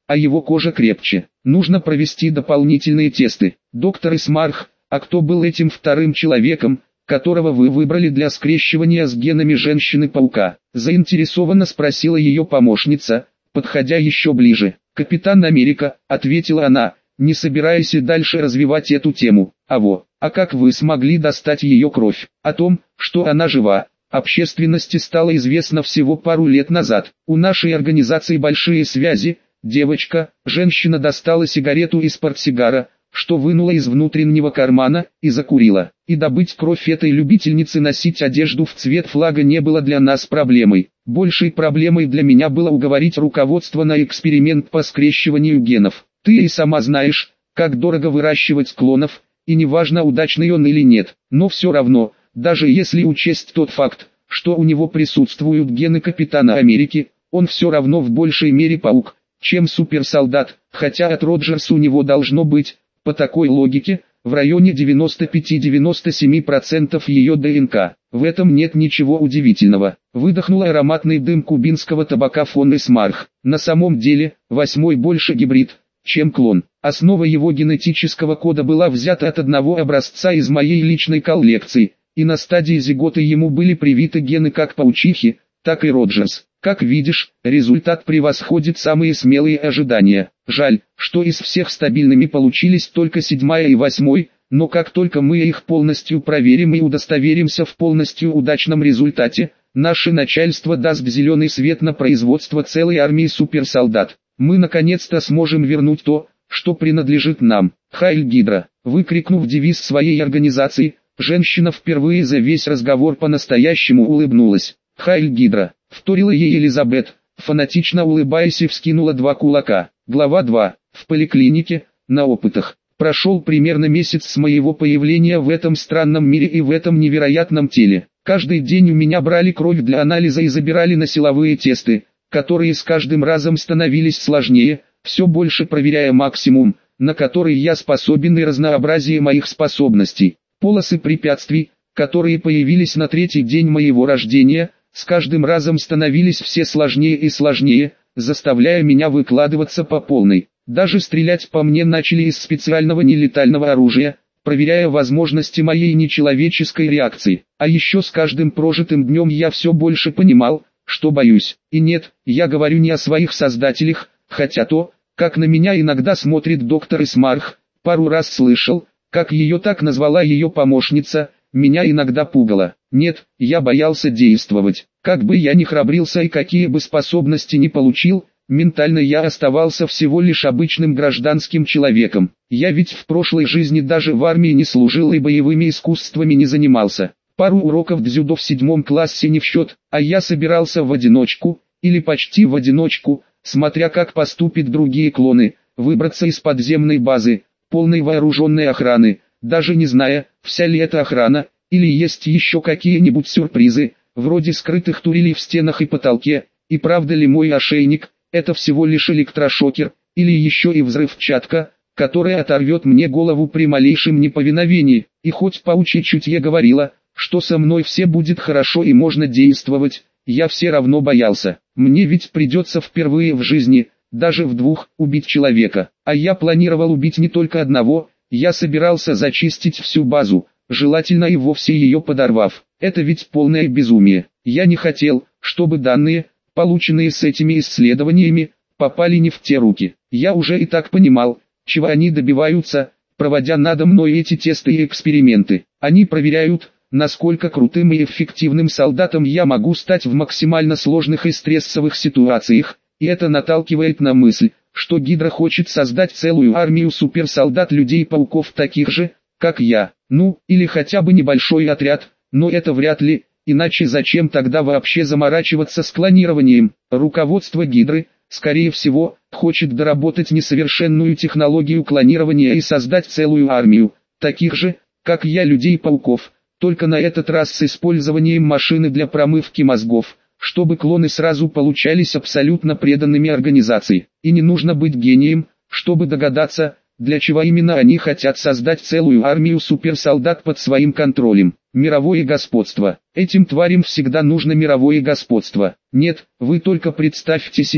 а его кожа крепче. Нужно провести дополнительные тесты. Доктор Исмарх, а кто был этим вторым человеком, которого вы выбрали для скрещивания с генами женщины-паука? Заинтересованно спросила ее помощница, подходя еще ближе. «Капитан Америка», — ответила она, не собираясь и дальше развивать эту тему. «А во, а как вы смогли достать ее кровь?» О том, что она жива, общественности стало известно всего пару лет назад. У нашей организации большие связи. Девочка, женщина достала сигарету из портсигара, что вынула из внутреннего кармана, и закурила. И добыть кровь этой любительницы носить одежду в цвет флага не было для нас проблемой. Большей проблемой для меня было уговорить руководство на эксперимент по скрещиванию генов. Ты и сама знаешь, как дорого выращивать клонов, и неважно, удачный он или нет. Но все равно, даже если учесть тот факт, что у него присутствуют гены Капитана Америки, он все равно в большей мере паук, чем суперсолдат, хотя от Роджерс у него должно быть, по такой логике, в районе девяносто пять — девяносто семь процентов ее ДНК. В этом нет ничего удивительного. Выдохнула ароматный дым кубинского табака фон Исмарх. На самом деле, восьмой больше гибрид, чем клон. Основа его генетического кода была взята от одного образца из моей личной коллекции, и на стадии зиготы ему были привиты гены как паучихи, так и Роджерс. Как видишь, результат превосходит самые смелые ожидания. Жаль, что из всех стабильными получились только седьмая и восьмой, но как только мы их полностью проверим и удостоверимся в полностью удачном результате, наше начальство даст зеленый свет на производство целой армии суперсолдат. Мы наконец-то сможем вернуть то, что принадлежит нам. Хайль Гидра. Выкрикнув девиз своей организации, женщина впервые за весь разговор по-настоящему улыбнулась. Хайль Гидра. Вторила ей Элизабет, фанатично улыбаясь, и вскинула два кулака. Глава два. В поликлинике, на опытах. Прошел примерно месяц с моего появления в этом странном мире и в этом невероятном теле. Каждый день у меня брали кровь для анализа и забирали на силовые тесты, которые с каждым разом становились сложнее, все больше проверяя максимум, на который я способен, и разнообразие моих способностей. Полосы препятствий, которые появились на третий день моего рождения, с каждым разом становились все сложнее и сложнее, заставляя меня выкладываться по полной. Даже стрелять по мне начали из специального нелетального оружия, проверяя возможности моей нечеловеческой реакции. А еще с каждым прожитым днем я все больше понимал, что боюсь. И нет, я говорю не о своих создателях, хотя то, как на меня иногда смотрит доктор Исмарх, пару раз слышал, как ее так назвала ее помощница, меня иногда пугало. Нет, я боялся действовать. Как бы я ни храбрился и какие бы способности ни получил, ментально я оставался всего лишь обычным гражданским человеком. Я ведь в прошлой жизни даже в армии не служил и боевыми искусствами не занимался. Пару уроков дзюдо в седьмом классе не в счет, а я собирался в одиночку, или почти в одиночку, смотря как поступят другие клоны, выбраться из подземной базы, полной вооруженной охраны, даже не зная, вся ли это охрана, или есть еще какие-нибудь сюрпризы, вроде скрытых турелей в стенах и потолке, и правда ли мой ошейник, это всего лишь электрошокер, или еще и взрывчатка, которая оторвет мне голову при малейшем неповиновении. И хоть паучье чутье говорило, что со мной все будет хорошо и можно действовать, я все равно боялся. Мне ведь придется впервые в жизни, даже в двух, убить человека. А я планировал убить не только одного, я собирался зачистить всю базу, желательно и вовсе ее подорвав. Это ведь полное безумие. Я не хотел, чтобы данные, полученные с этими исследованиями, попали не в те руки. Я уже и так понимал, чего они добиваются, проводя надо мной эти тесты и эксперименты. Они проверяют, насколько крутым и эффективным солдатом я могу стать в максимально сложных и стрессовых ситуациях, и это наталкивает на мысль, что Гидра хочет создать целую армию суперсолдат людей-пауков таких же, как я. Ну, или хотя бы небольшой отряд, но это вряд ли, иначе зачем тогда вообще заморачиваться с клонированием? Руководство Гидры, скорее всего, хочет доработать несовершенную технологию клонирования и создать целую армию, таких же, как я, людей-пауков, только на этот раз с использованием машины для промывки мозгов, чтобы клоны сразу получались абсолютно преданными организации. И не нужно быть гением, чтобы догадаться, для чего именно они хотят создать целую армию суперсолдат под своим контролем. Мировое господство. Этим тварям всегда нужно мировое господство. Нет, вы только представьте себе,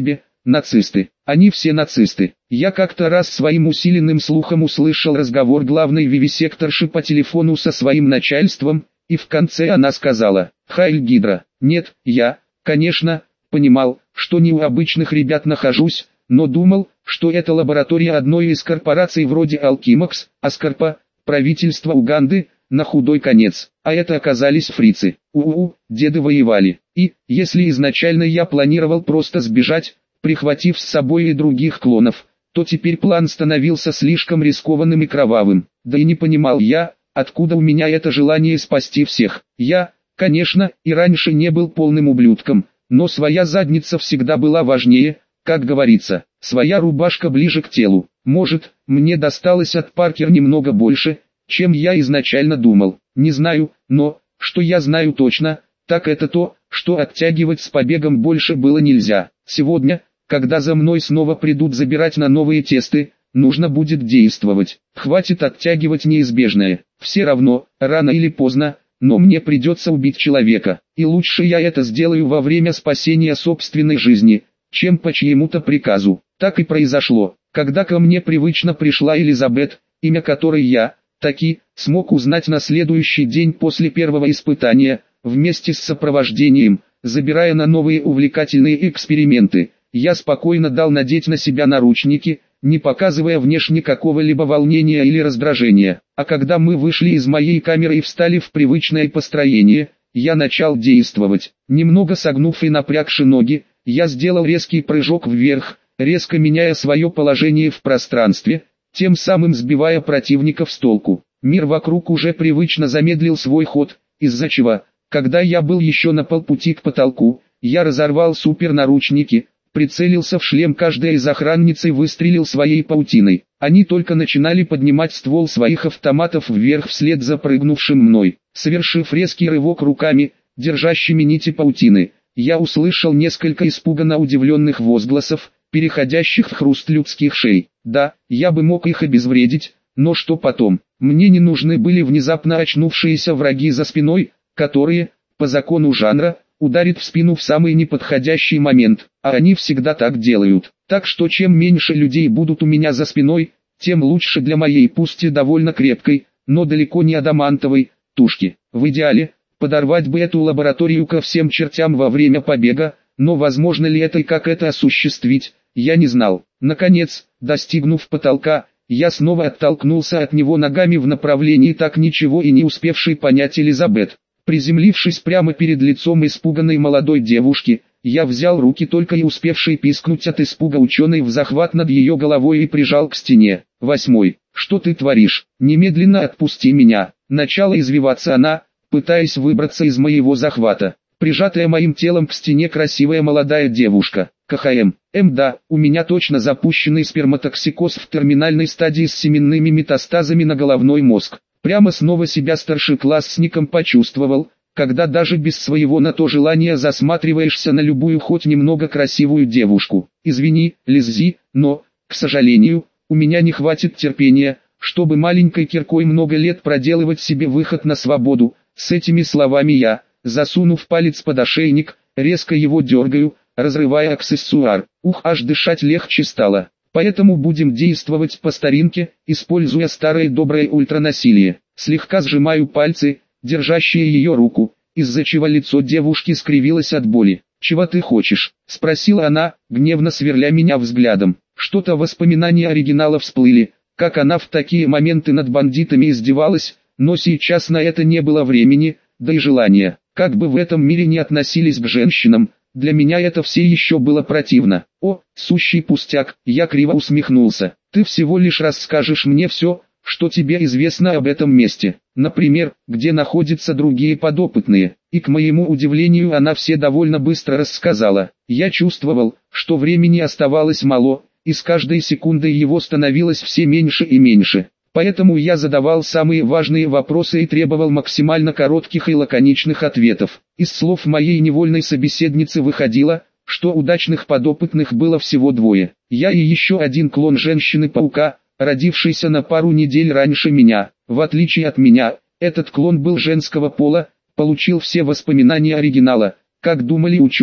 нацисты. Они все нацисты. Я как-то раз своим усиленным слухом услышал разговор главной вивисекторши по телефону со своим начальством, и в конце она сказала: «Хайль Гидра». Нет, я, конечно, понимал, что не у обычных ребят нахожусь, но думал, что это лаборатория одной из корпораций вроде Алкимакс, Аскарпа, правительства Уганды, на худой конец. А это оказались фрицы. У-у, деды воевали. И, если изначально я планировал просто сбежать, прихватив с собой и других клонов, то теперь план становился слишком рискованным и кровавым. Да и не понимал я, откуда у меня это желание спасти всех. Я, конечно, и раньше не был полным ублюдком, но своя задница всегда была важнее, как говорится, своя рубашка ближе к телу. Может, мне досталось от Паркер немного больше, чем я изначально думал. Не знаю, но, что я знаю точно, так это то, что оттягивать с побегом больше было нельзя. Сегодня, когда за мной снова придут забирать на новые тесты, нужно будет действовать. Хватит оттягивать неизбежное. Все равно, рано или поздно, но мне придется убить человека. И лучше я это сделаю во время спасения собственной жизни, чем по чьему-то приказу. Так и произошло, когда ко мне привычно пришла Элизабет, имя которой я, таки, смог узнать на следующий день после первого испытания, вместе с сопровождением, забирая на новые увлекательные эксперименты. Я спокойно дал надеть на себя наручники, не показывая внешне какого-либо волнения или раздражения. А когда мы вышли из моей камеры и встали в привычное построение, я начал действовать. Немного согнув и напрягши ноги, я сделал резкий прыжок вверх, резко меняя свое положение в пространстве, тем самым сбивая противников с толку. Мир вокруг уже привычно замедлил свой ход, из-за чего, когда я был еще на полпути к потолку, я разорвал супернаручники, прицелился в шлем каждой из охранниц и выстрелил своей паутиной. Они только начинали поднимать ствол своих автоматов вверх вслед за прыгнувшим мной. Совершив резкий рывок руками, держащими нити паутины, я услышал несколько испуганно удивленных возгласов, переходящих в хруст людских шей. Да, я бы мог их обезвредить, но что потом? Мне не нужны были внезапно очнувшиеся враги за спиной, которые, по закону жанра, ударит в спину в самый неподходящий момент, а они всегда так делают. Так что чем меньше людей будут у меня за спиной, тем лучше для моей пусть и довольно крепкой, но далеко не адамантовой, тушки. В идеале, подорвать бы эту лабораторию ко всем чертям во время побега, но возможно ли это и как это осуществить, я не знал. Наконец, достигнув потолка, я снова оттолкнулся от него ногами в направлении так ничего и не успевшей понять Элизабет. Приземлившись прямо перед лицом испуганной молодой девушки, я взял руки только и успевшей пискнуть от испуга ученой в захват над ее головой и прижал к стене. Восьмой. «Что ты творишь? Немедленно отпусти меня!» Начала извиваться она, пытаясь выбраться из моего захвата. Прижатая моим телом к стене красивая молодая девушка. КХМ. М да, у меня точно запущенный сперматоксикоз в терминальной стадии с семенными метастазами на головной мозг. Прямо снова себя старшеклассником почувствовал, когда даже без своего на то желания засматриваешься на любую хоть немного красивую девушку. Извини, Лиззи, но, к сожалению, у меня не хватит терпения, чтобы маленькой киркой много лет проделывать себе выход на свободу. С этими словами я, засунув палец под ошейник, резко его дергаю, разрывая аксессуар. Ух, аж дышать легче стало. Поэтому будем действовать по старинке, используя старое доброе ультранасилие. Слегка сжимаю пальцы, держащие ее руку, из-за чего лицо девушки скривилось от боли. «Чего ты хочешь?» – спросила она, гневно сверля меня взглядом. Что-то воспоминания оригинала всплыли, как она в такие моменты над бандитами издевалась, но сейчас на это не было времени, да и желания. Как бы в этом мире не относились к женщинам, для меня это все еще было противно. «О, сущий пустяк», я криво усмехнулся. «Ты всего лишь расскажешь мне все, что тебе известно об этом месте. Например, где находятся другие подопытные». И к моему удивлению она все довольно быстро рассказала. Я чувствовал, что времени оставалось мало, и с каждой секундой его становилось все меньше и меньше. Поэтому я задавал самые важные вопросы и требовал максимально коротких и лаконичных ответов. Из слов моей невольной собеседницы выходило, что удачных подопытных было всего двое. Я и еще один клон женщины-паука, родившийся на пару недель раньше меня. В отличие от меня, этот клон был женского пола, получил все воспоминания оригинала. Как думали ученые,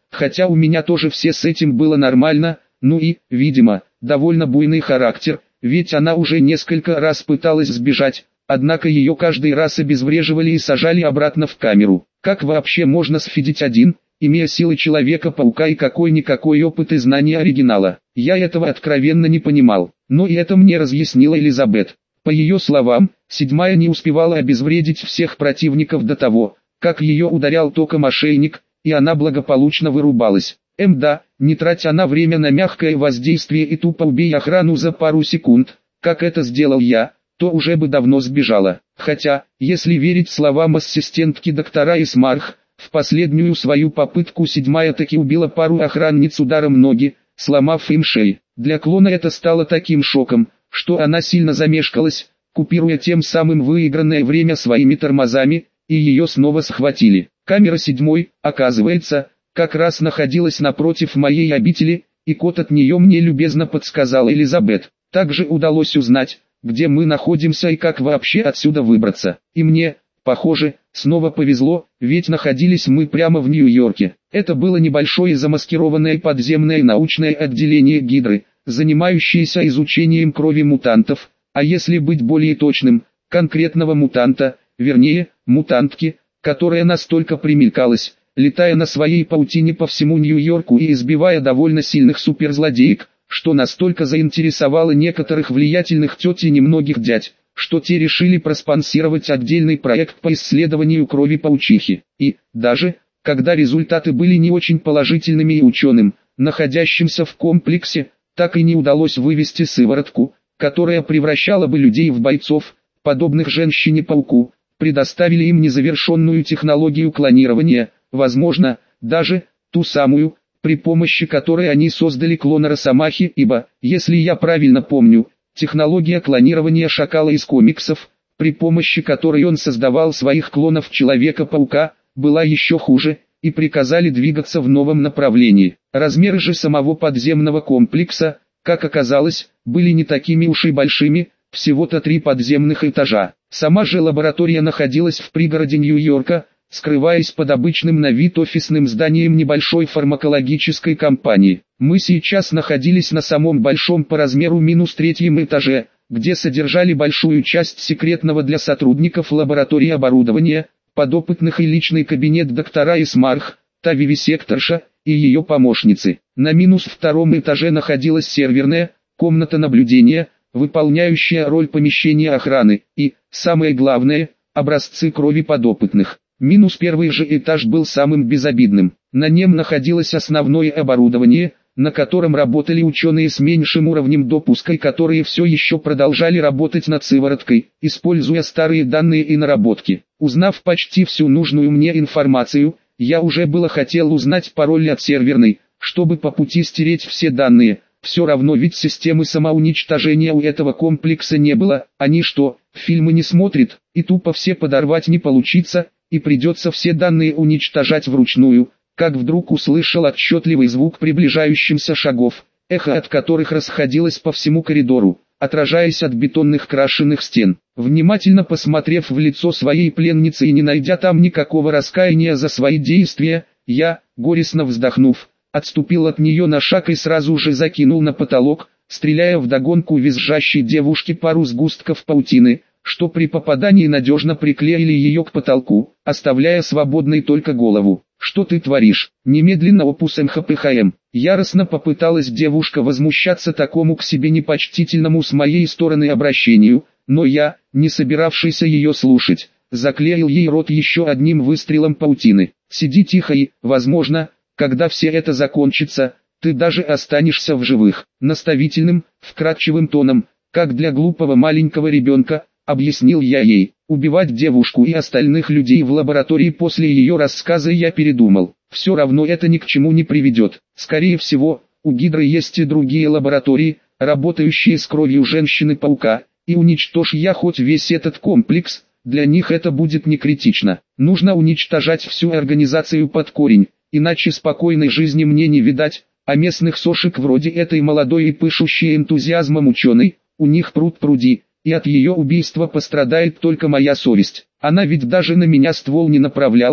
хотя у меня тоже все с этим было нормально, ну и, видимо, довольно буйный характер, ведь она уже несколько раз пыталась сбежать, однако ее каждый раз обезвреживали и сажали обратно в камеру. Как вообще можно сфидить один, имея силы Человека-паука и какой-никакой опыт и знания оригинала? Я этого откровенно не понимал, но и это мне разъяснила Элизабет. По ее словам, седьмая не успевала обезвредить всех противников до того, как ее ударял током ошейник, и она благополучно вырубалась. Эм да, не трать она время на мягкое воздействие и тупо убей охрану за пару секунд, как это сделал я, то уже бы давно сбежала. Хотя, если верить словам ассистентки доктора Исмарх, в последнюю свою попытку седьмая таки убила пару охранниц ударом ноги, сломав им шеи. Для клона это стало таким шоком, что она сильно замешкалась, купируя тем самым выигранное время своими тормозами, и ее снова схватили. Камера седьмой, оказывается, как раз находилась напротив моей обители, и код от нее мне любезно подсказал Элизабет. Также удалось узнать, где мы находимся и как вообще отсюда выбраться. И мне, похоже, снова повезло, ведь находились мы прямо в Нью-Йорке. Это было небольшое замаскированное подземное научное отделение Гидры, занимающееся изучением крови мутантов, а если быть более точным, конкретного мутанта, вернее, мутантки, которая настолько примелькалась, летая на своей паутине по всему Нью-Йорку и избивая довольно сильных суперзлодеек, что настолько заинтересовало некоторых влиятельных тет и немногих дядь, что те решили проспонсировать отдельный проект по исследованию крови паучихи. И, даже, когда результаты были не очень положительными и ученым, находящимся в комплексе, так и не удалось вывести сыворотку, которая превращала бы людей в бойцов, подобных женщине-пауку, предоставили им незавершенную технологию клонирования, возможно, даже ту самую, при помощи которой они создали клона Росомахи, ибо, если я правильно помню, технология клонирования Шакала из комиксов, при помощи которой он создавал своих клонов Человека-паука, была еще хуже, и приказали двигаться в новом направлении. Размеры же самого подземного комплекса, как оказалось, были не такими уж и большими, всего-то три подземных этажа. Сама же лаборатория находилась в пригороде Нью-Йорка, скрываясь под обычным на вид офисным зданием небольшой фармакологической компании. Мы сейчас находились на самом большом по размеру минус третьем этаже, где содержали большую часть секретного для сотрудников лаборатории оборудования, подопытных и личный кабинет доктора Исмарх, та вивисекторша и ее помощницы. На минус втором этаже находилась серверная комната наблюдения, выполняющая роль помещения охраны, и, самое главное, образцы крови подопытных. Минус первый же этаж был самым безобидным. На нем находилось основное оборудование, на котором работали ученые с меньшим уровнем допуска, которые все еще продолжали работать над сывороткой, используя старые данные и наработки. Узнав почти всю нужную мне информацию, я уже было хотел узнать пароль от серверной, чтобы по пути стереть все данные. Все равно ведь системы самоуничтожения у этого комплекса не было. Они что, фильмы не смотрят, и тупо все подорвать не получится, и придется все данные уничтожать вручную, как вдруг услышал отчетливый звук приближающихся шагов, эхо от которых расходилось по всему коридору, отражаясь от бетонных крашеных стен. Внимательно посмотрев в лицо своей пленницы и не найдя там никакого раскаяния за свои действия, я, горестно вздохнув, отступил от нее на шаг и сразу же закинул на потолок, стреляя вдогонку визжащей девушке пару сгустков паутины, что при попадании надежно приклеили ее к потолку, оставляя свободной только голову. «Что ты творишь? Немедленно опус эм ха пэ ха эм!» Яростно попыталась девушка возмущаться такому к себе непочтительному с моей стороны обращению, но я, не собиравшийся ее слушать, заклеил ей рот еще одним выстрелом паутины. «Сиди тихо и, возможно, когда все это закончится, ты даже останешься в живых». Наставительным, вкрадчивым тоном, как для глупого маленького ребенка, объяснил я ей. Убивать девушку и остальных людей в лаборатории после ее рассказа я передумал. Все равно это ни к чему не приведет. Скорее всего, у Гидры есть и другие лаборатории, работающие с кровью женщины-паука, и уничтожь я хоть весь этот комплекс, для них это будет не критично. Нужно уничтожать всю организацию под корень, иначе спокойной жизни мне не видать, а местных сошек вроде этой молодой и пышущей энтузиазмом ученой, у них пруд пруди. И от ее убийства пострадает только моя совесть. Она ведь даже на меня ствол не направляла,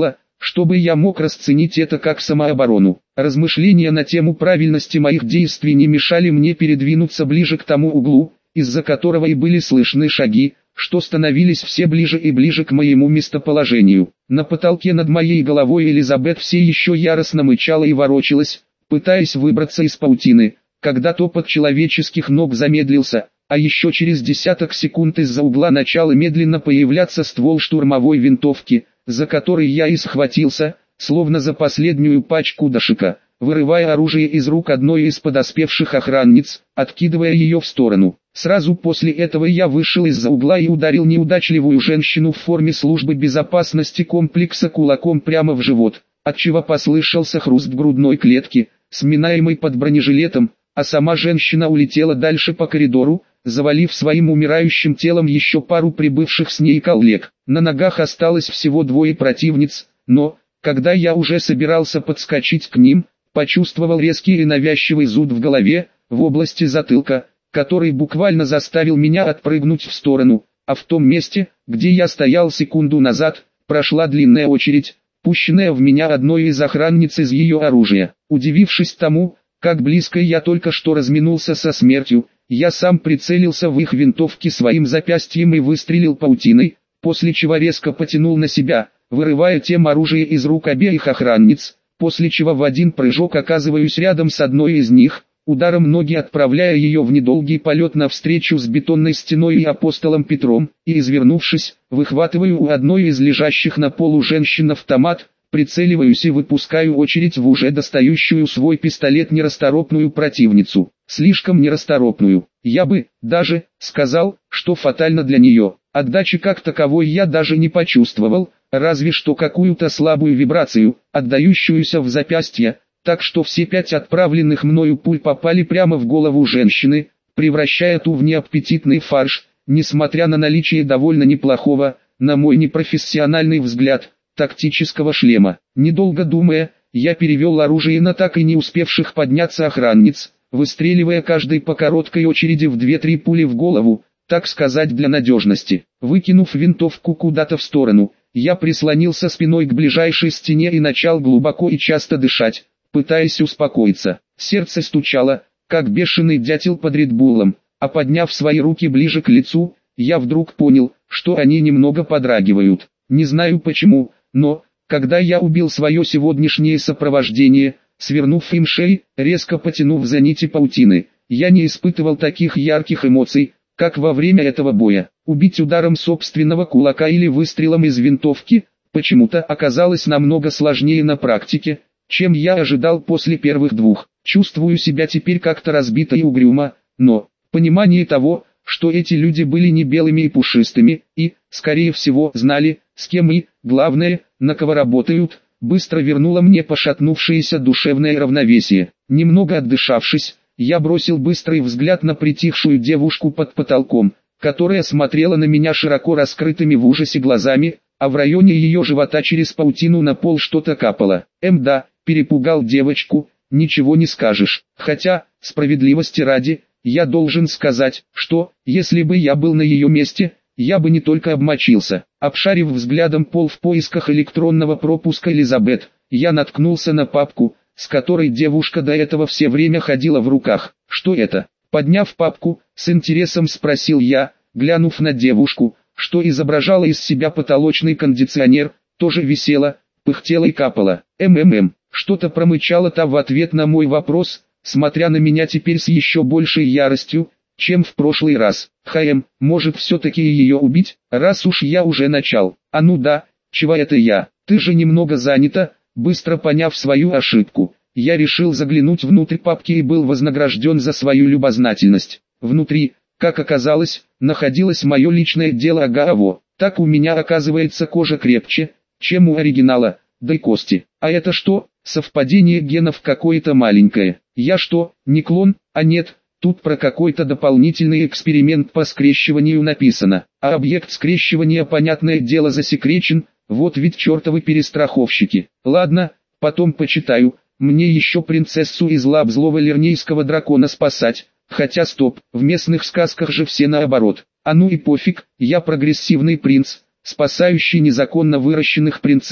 чтобы я мог расценить это как самооборону. Размышления на тему правильности моих действий не мешали мне передвинуться ближе к тому углу, из-за которого и были слышны шаги, что становились все ближе и ближе к моему местоположению. На потолке над моей головой Элизабет все еще яростно мычала и ворочалась, пытаясь выбраться из паутины, когда топот человеческих ног замедлился, а еще через десяток секунд из-за угла начал медленно появляться ствол штурмовой винтовки, за который я и схватился, словно за последнюю пачку дошика, вырывая оружие из рук одной из подоспевших охранниц, откидывая ее в сторону. Сразу после этого я вышел из-за угла и ударил неудачливую женщину в форме службы безопасности комплекса кулаком прямо в живот, отчего послышался хруст грудной клетки, сминаемый под бронежилетом, а сама женщина улетела дальше по коридору, завалив своим умирающим телом еще пару прибывших с ней коллег. На ногах осталось всего двое противниц, но, когда я уже собирался подскочить к ним, почувствовал резкий и навязчивый зуд в голове, в области затылка, который буквально заставил меня отпрыгнуть в сторону, а в том месте, где я стоял секунду назад, прошла длинная очередь, пущенная в меня одной из охранниц из ее оружия. Удивившись тому, как близко я только что разминулся со смертью, я сам прицелился в их винтовки своим запястьем и выстрелил паутиной, после чего резко потянул на себя, вырывая тем оружие из рук обеих охранниц, после чего в один прыжок оказываюсь рядом с одной из них, ударом ноги отправляя ее в недолгий полет навстречу с бетонной стеной и апостолом Петром, и извернувшись, выхватываю у одной из лежащих на полу женщин автомат, прицеливаюсь и выпускаю очередь в уже достающую свой пистолет нерасторопную противницу. Слишком нерасторопную. Я бы, даже, сказал, что фатально для нее. Отдачи как таковой я даже не почувствовал, разве что какую-то слабую вибрацию, отдающуюся в запястье, так что все пять отправленных мною пуль попали прямо в голову женщины, превращая ту в неаппетитный фарш, несмотря на наличие довольно неплохого, на мой непрофессиональный взгляд, тактического шлема. Недолго думая, я перевел оружие на так и не успевших подняться охранниц, выстреливая каждой по короткой очереди в две-три пули в голову, так сказать для надежности. Выкинув винтовку куда-то в сторону, я прислонился спиной к ближайшей стене и начал глубоко и часто дышать, пытаясь успокоиться. Сердце стучало, как бешеный дятел под редбулом, а подняв свои руки ближе к лицу, я вдруг понял, что они немного подрагивают. Не знаю почему, но, когда я убил свое сегодняшнее сопровождение, свернув им шеи, резко потянув за нити паутины, я не испытывал таких ярких эмоций, как во время этого боя. Убить ударом собственного кулака или выстрелом из винтовки, почему-то оказалось намного сложнее на практике, чем я ожидал после первых двух. Чувствую себя теперь как-то разбито и угрюмо, но, понимание того, что эти люди были не белыми и пушистыми, и, скорее всего, знали, с кем и, главное, на кого работают, быстро вернуло мне пошатнувшееся душевное равновесие. Немного отдышавшись, я бросил быстрый взгляд на притихшую девушку под потолком, которая смотрела на меня широко раскрытыми в ужасе глазами, а в районе ее живота через паутину на пол что-то капало. Эм да, перепугал девочку, ничего не скажешь. Хотя, справедливости ради, я должен сказать, что, если бы я был на ее месте, я бы не только обмочился. Обшарив взглядом пол в поисках электронного пропуска Элизабет, я наткнулся на папку, с которой девушка до этого все время ходила в руках. Что это? Подняв папку, с интересом спросил я, глянув на девушку, что изображала из себя потолочный кондиционер, тоже висела, пыхтела и капала. МММ. Что-то промычала та в ответ на мой вопрос, смотря на меня теперь с еще большей яростью, чем в прошлый раз. ХМ, может все-таки ее убить, раз уж я уже начал. А ну да, чего это я? Ты же немного занята. Быстро поняв свою ошибку, я решил заглянуть внутрь папки и был вознагражден за свою любознательность. Внутри, как оказалось, находилось мое личное дело АГАО. Так у меня оказывается кожа крепче, чем у оригинала, да и кости. А это что? Совпадение генов какое-то маленькое. Я что, не клон? А нет, тут про какой-то дополнительный эксперимент по скрещиванию написано. А объект скрещивания, понятное дело, засекречен. Вот ведь чертовы перестраховщики. Ладно, потом почитаю. Мне еще принцессу из лап злого лернейского дракона спасать. Хотя стоп, в местных сказках же все наоборот. А ну и пофиг, я прогрессивный принц, спасающий незаконно выращенных принцесс.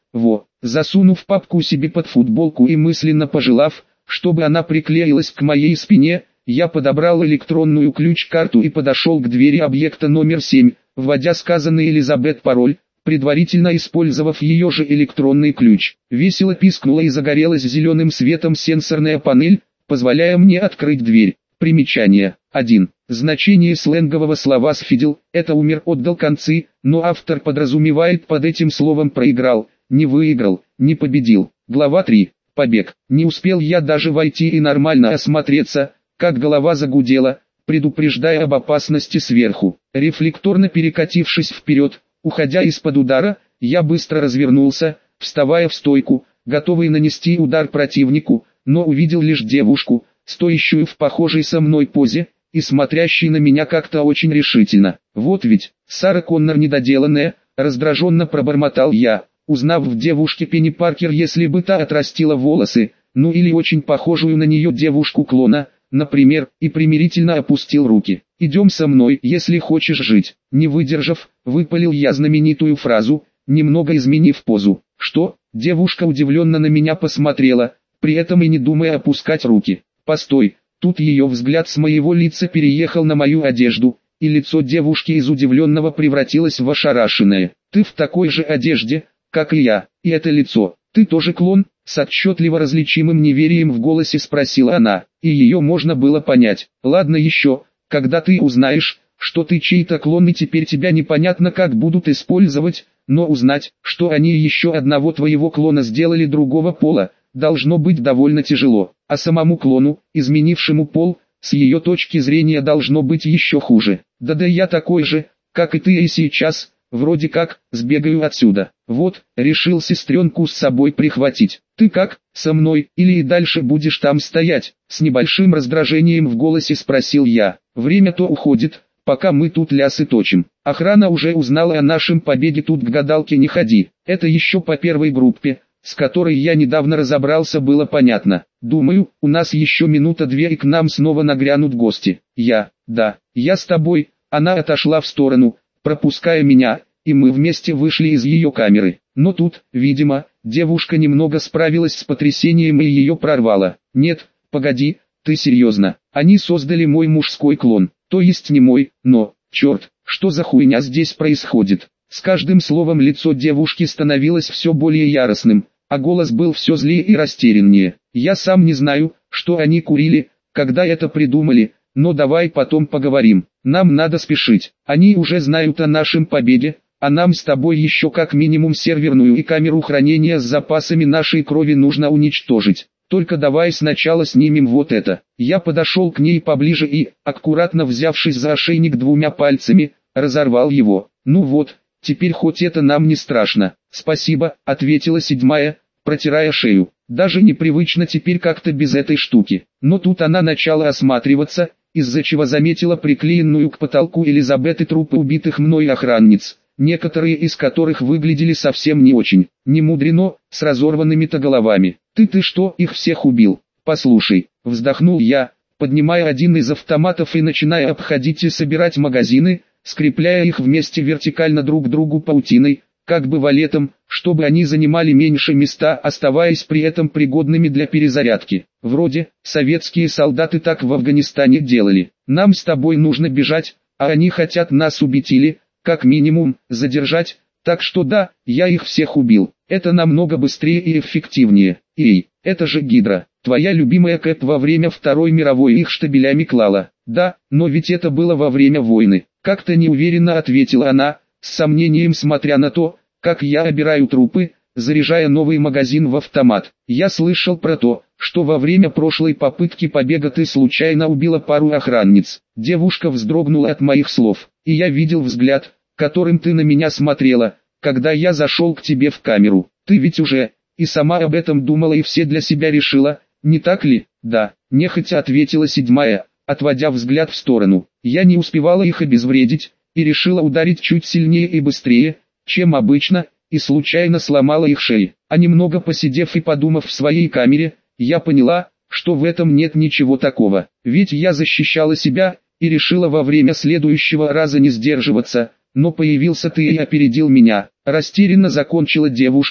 во, засунув папку себе под футболку и мысленно пожелав, чтобы она приклеилась к моей спине, я подобрал электронную ключ-карту и подошел к двери объекта номер семь, вводя сказанный Элизабет пароль, предварительно использовав ее же электронный ключ. Весело пискнула и загорелась зеленым светом сенсорная панель, позволяя мне открыть дверь. Примечание. один. Значение сленгового слова «сфидел» – это умер, отдал концы, но автор подразумевает под этим словом проиграл, не выиграл, не победил. Глава три. Побег. Не успел я даже войти и нормально осмотреться, как голова загудела, предупреждая об опасности сверху. Рефлекторно перекатившись вперед, уходя из-под удара, я быстро развернулся, вставая в стойку, готовый нанести удар противнику, но увидел лишь девушку, стоящую в похожей со мной позе, и смотрящей на меня как-то очень решительно. Вот ведь, Сара Коннор недоделанная, раздраженно пробормотал я, узнав в девушке Пенни Паркер, если бы та отрастила волосы, ну или очень похожую на нее девушку-клона, например, и примирительно опустил руки. «Идем со мной, если хочешь жить». Не выдержав, выпалил я знаменитую фразу, немного изменив позу. «Что?» Девушка удивленно на меня посмотрела, при этом и не думая опускать руки. «Постой». Тут ее взгляд с моего лица переехал на мою одежду, и лицо девушки из удивленного превратилось в ошарашенное. «Ты в такой же одежде, как и я, и это лицо. Ты тоже клон?» С отчетливо различимым неверием в голосе спросила она, и ее можно было понять. «Ладно еще, когда ты узнаешь, что ты чей-то клон и теперь тебя непонятно как будут использовать, но узнать, что они еще одного твоего клона сделали другого пола, должно быть довольно тяжело, а самому клону, изменившему пол, с ее точки зрения должно быть еще хуже. Да-да, я такой же, как и ты и сейчас, вроде как, сбегаю отсюда. Вот, решил сестренку с собой прихватить. Ты как, со мной, или и дальше будешь там стоять?» С небольшим раздражением в голосе спросил я. «Время-то уходит, пока мы тут лясы точим. Охрана уже узнала о нашем побеге, тут к гадалке не ходи. Это еще по первой группе, с которой я недавно разобрался, было понятно. Думаю, у нас еще минута-две и к нам снова нагрянут гости. Я, да, я с тобой». Она отошла в сторону, пропуская меня, и мы вместе вышли из ее камеры. Но тут, видимо, девушка немного справилась с потрясением и ее прорвало. «Нет, погоди, ты серьезно? Они создали мой мужской клон, то есть не мой, но, черт, что за хуйня здесь происходит?» С каждым словом лицо девушки становилось все более яростным, а голос был все злее и растеряннее. «Я сам не знаю, что они курили, когда это придумали, но давай потом поговорим. Нам надо спешить. Они уже знают о нашем побеге, а нам с тобой еще как минимум серверную и камеру хранения с запасами нашей крови нужно уничтожить. Только давай сначала снимем вот это». Я подошел к ней поближе и, аккуратно взявшись за ошейник двумя пальцами, разорвал его. «Ну вот, теперь хоть это нам не страшно». «Спасибо», — ответила седьмая, протирая шею. «Даже непривычно теперь как-то без этой штуки». Но тут она начала осматриваться, из-за чего заметила приклеенную к потолку Элизабет и трупы убитых мной охранниц, некоторые из которых выглядели совсем не очень. Не мудрено, с разорванными-то головами. «Ты-ты что, их всех убил?» «Послушай», — вздохнул я, поднимая один из автоматов и начиная обходить и собирать магазины, скрепляя их вместе вертикально друг к другу паутиной, как бы валетом, чтобы они занимали меньше места, оставаясь при этом пригодными для перезарядки. Вроде, советские солдаты так в Афганистане делали. Нам с тобой нужно бежать, а они хотят нас убить или, как минимум, задержать, так что да, я их всех убил. Это намного быстрее и эффективнее. Эй, это же Гидра, твоя любимая Кэп во время Второй мировой их штабелями клала. Да, но ведь это было во время войны. Как-то неуверенно ответила она, с сомнением смотря на то, как я обираю трупы, заряжая новый магазин в автомат. «Я слышал про то, что во время прошлой попытки побега ты случайно убила пару охранниц». Девушка вздрогнула от моих слов, и я видел взгляд, которым ты на меня смотрела, когда я зашел к тебе в камеру. Ты ведь уже, и сама об этом думала и все для себя решила, не так ли? «Да», — нехотя ответила седьмая, отводя взгляд в сторону. «Я не успевала их обезвредить, и решила ударить чуть сильнее и быстрее, чем обычно, и случайно сломала их шеи. А немного посидев и подумав в своей камере, я поняла, что в этом нет ничего такого. Ведь я защищала себя, и решила во время следующего раза не сдерживаться, но появился ты и опередил меня». Растерянно закончила девушка,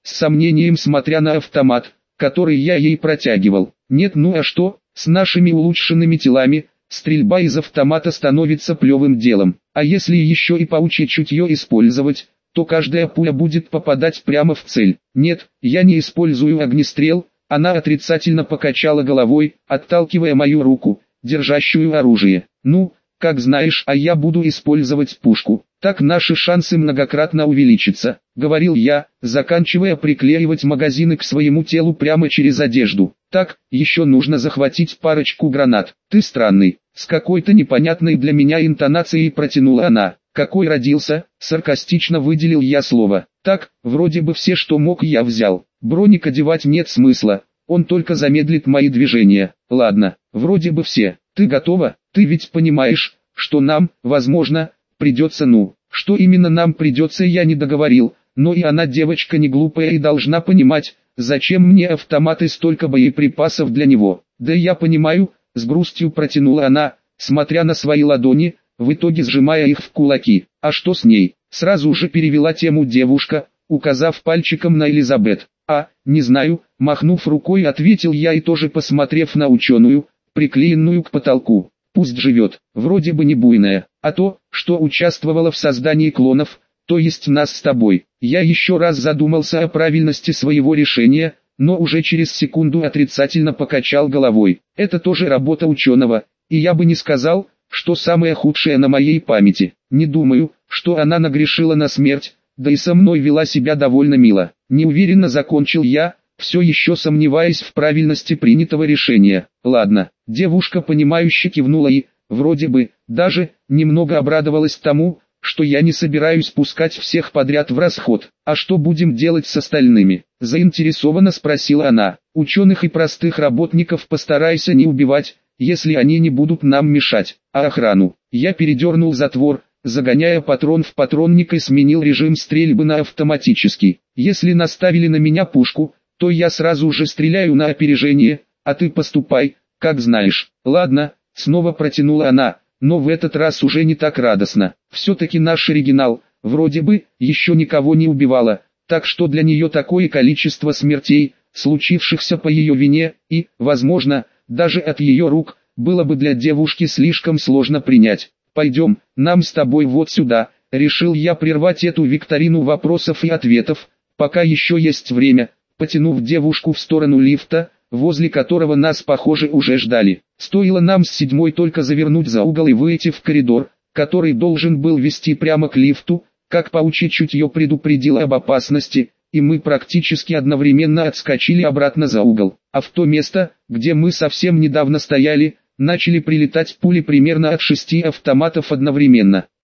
с сомнением смотря на автомат, который я ей протягивал. Нет, ну а что, с нашими улучшенными телами, стрельба из автомата становится плевым делом. А если еще и паучье чутье использовать, то каждая пуля будет попадать прямо в цель. Нет, я не использую огнестрел. Она отрицательно покачала головой, отталкивая мою руку, держащую оружие. Ну, как знаешь, а я буду использовать пушку. Так наши шансы многократно увеличатся, говорил я, заканчивая приклеивать магазины к своему телу прямо через одежду. Так, еще нужно захватить парочку гранат. Ты странный, с какой-то непонятной для меня интонацией протянула она. Какой родился, саркастично выделил я слово. Так, вроде бы все, что мог, я взял. Броник одевать нет смысла, он только замедлит мои движения. Ладно, вроде бы все. Ты готова? Ты ведь понимаешь, что нам, возможно, придется, ну, что именно нам придется, я не договорил, но и она девочка не глупая и должна понимать, зачем мне автомат и столько боеприпасов для него. Да я понимаю, с грустью протянула она, смотря на свои ладони, в итоге сжимая их в кулаки. А что с ней? Сразу же перевела тему девушка, указав пальчиком на Элизабет. А, не знаю, махнув рукой, ответил я и тоже посмотрев на ученую, приклеенную к потолку. Пусть живет, вроде бы не буйная, а то, что участвовала в создании клонов, то есть нас с тобой. Я еще раз задумался о правильности своего решения, но уже через секунду отрицательно покачал головой. Это тоже работа ученого, и я бы не сказал, что самое худшее на моей памяти. Не думаю, что она нагрешила на смерть, да и со мной вела себя довольно мило. Неуверенно закончил я, все еще сомневаясь в правильности принятого решения. Ладно, девушка понимающе кивнула и, вроде бы, даже, немного обрадовалась тому, что я не собираюсь пускать всех подряд в расход. А что будем делать с остальными? Заинтересованно спросила она. Ученых и простых работников постарайся не убивать, если они не будут нам мешать. А охрану? Я передернул затвор, загоняя патрон в патронник и сменил режим стрельбы на автоматический. Если наставили на меня пушку, то я сразу же стреляю на опережение, а ты поступай, как знаешь. Ладно, снова протянула она, но в этот раз уже не так радостно. Все-таки наш оригинал, вроде бы, еще никого не убивала, так что для нее такое количество смертей, случившихся по ее вине, и, возможно, даже от ее рук, было бы для девушки слишком сложно принять. Пойдем, нам с тобой вот сюда, решил я прервать эту викторину вопросов и ответов, пока еще есть время, потянув девушку в сторону лифта, возле которого нас, похоже, уже ждали. Стоило нам с седьмой только завернуть за угол и выйти в коридор, который должен был вести прямо к лифту, как паучье чутье предупредило об опасности, и мы практически одновременно отскочили обратно за угол. А в то место, где мы совсем недавно стояли, начали прилетать пули примерно от шести автоматов одновременно.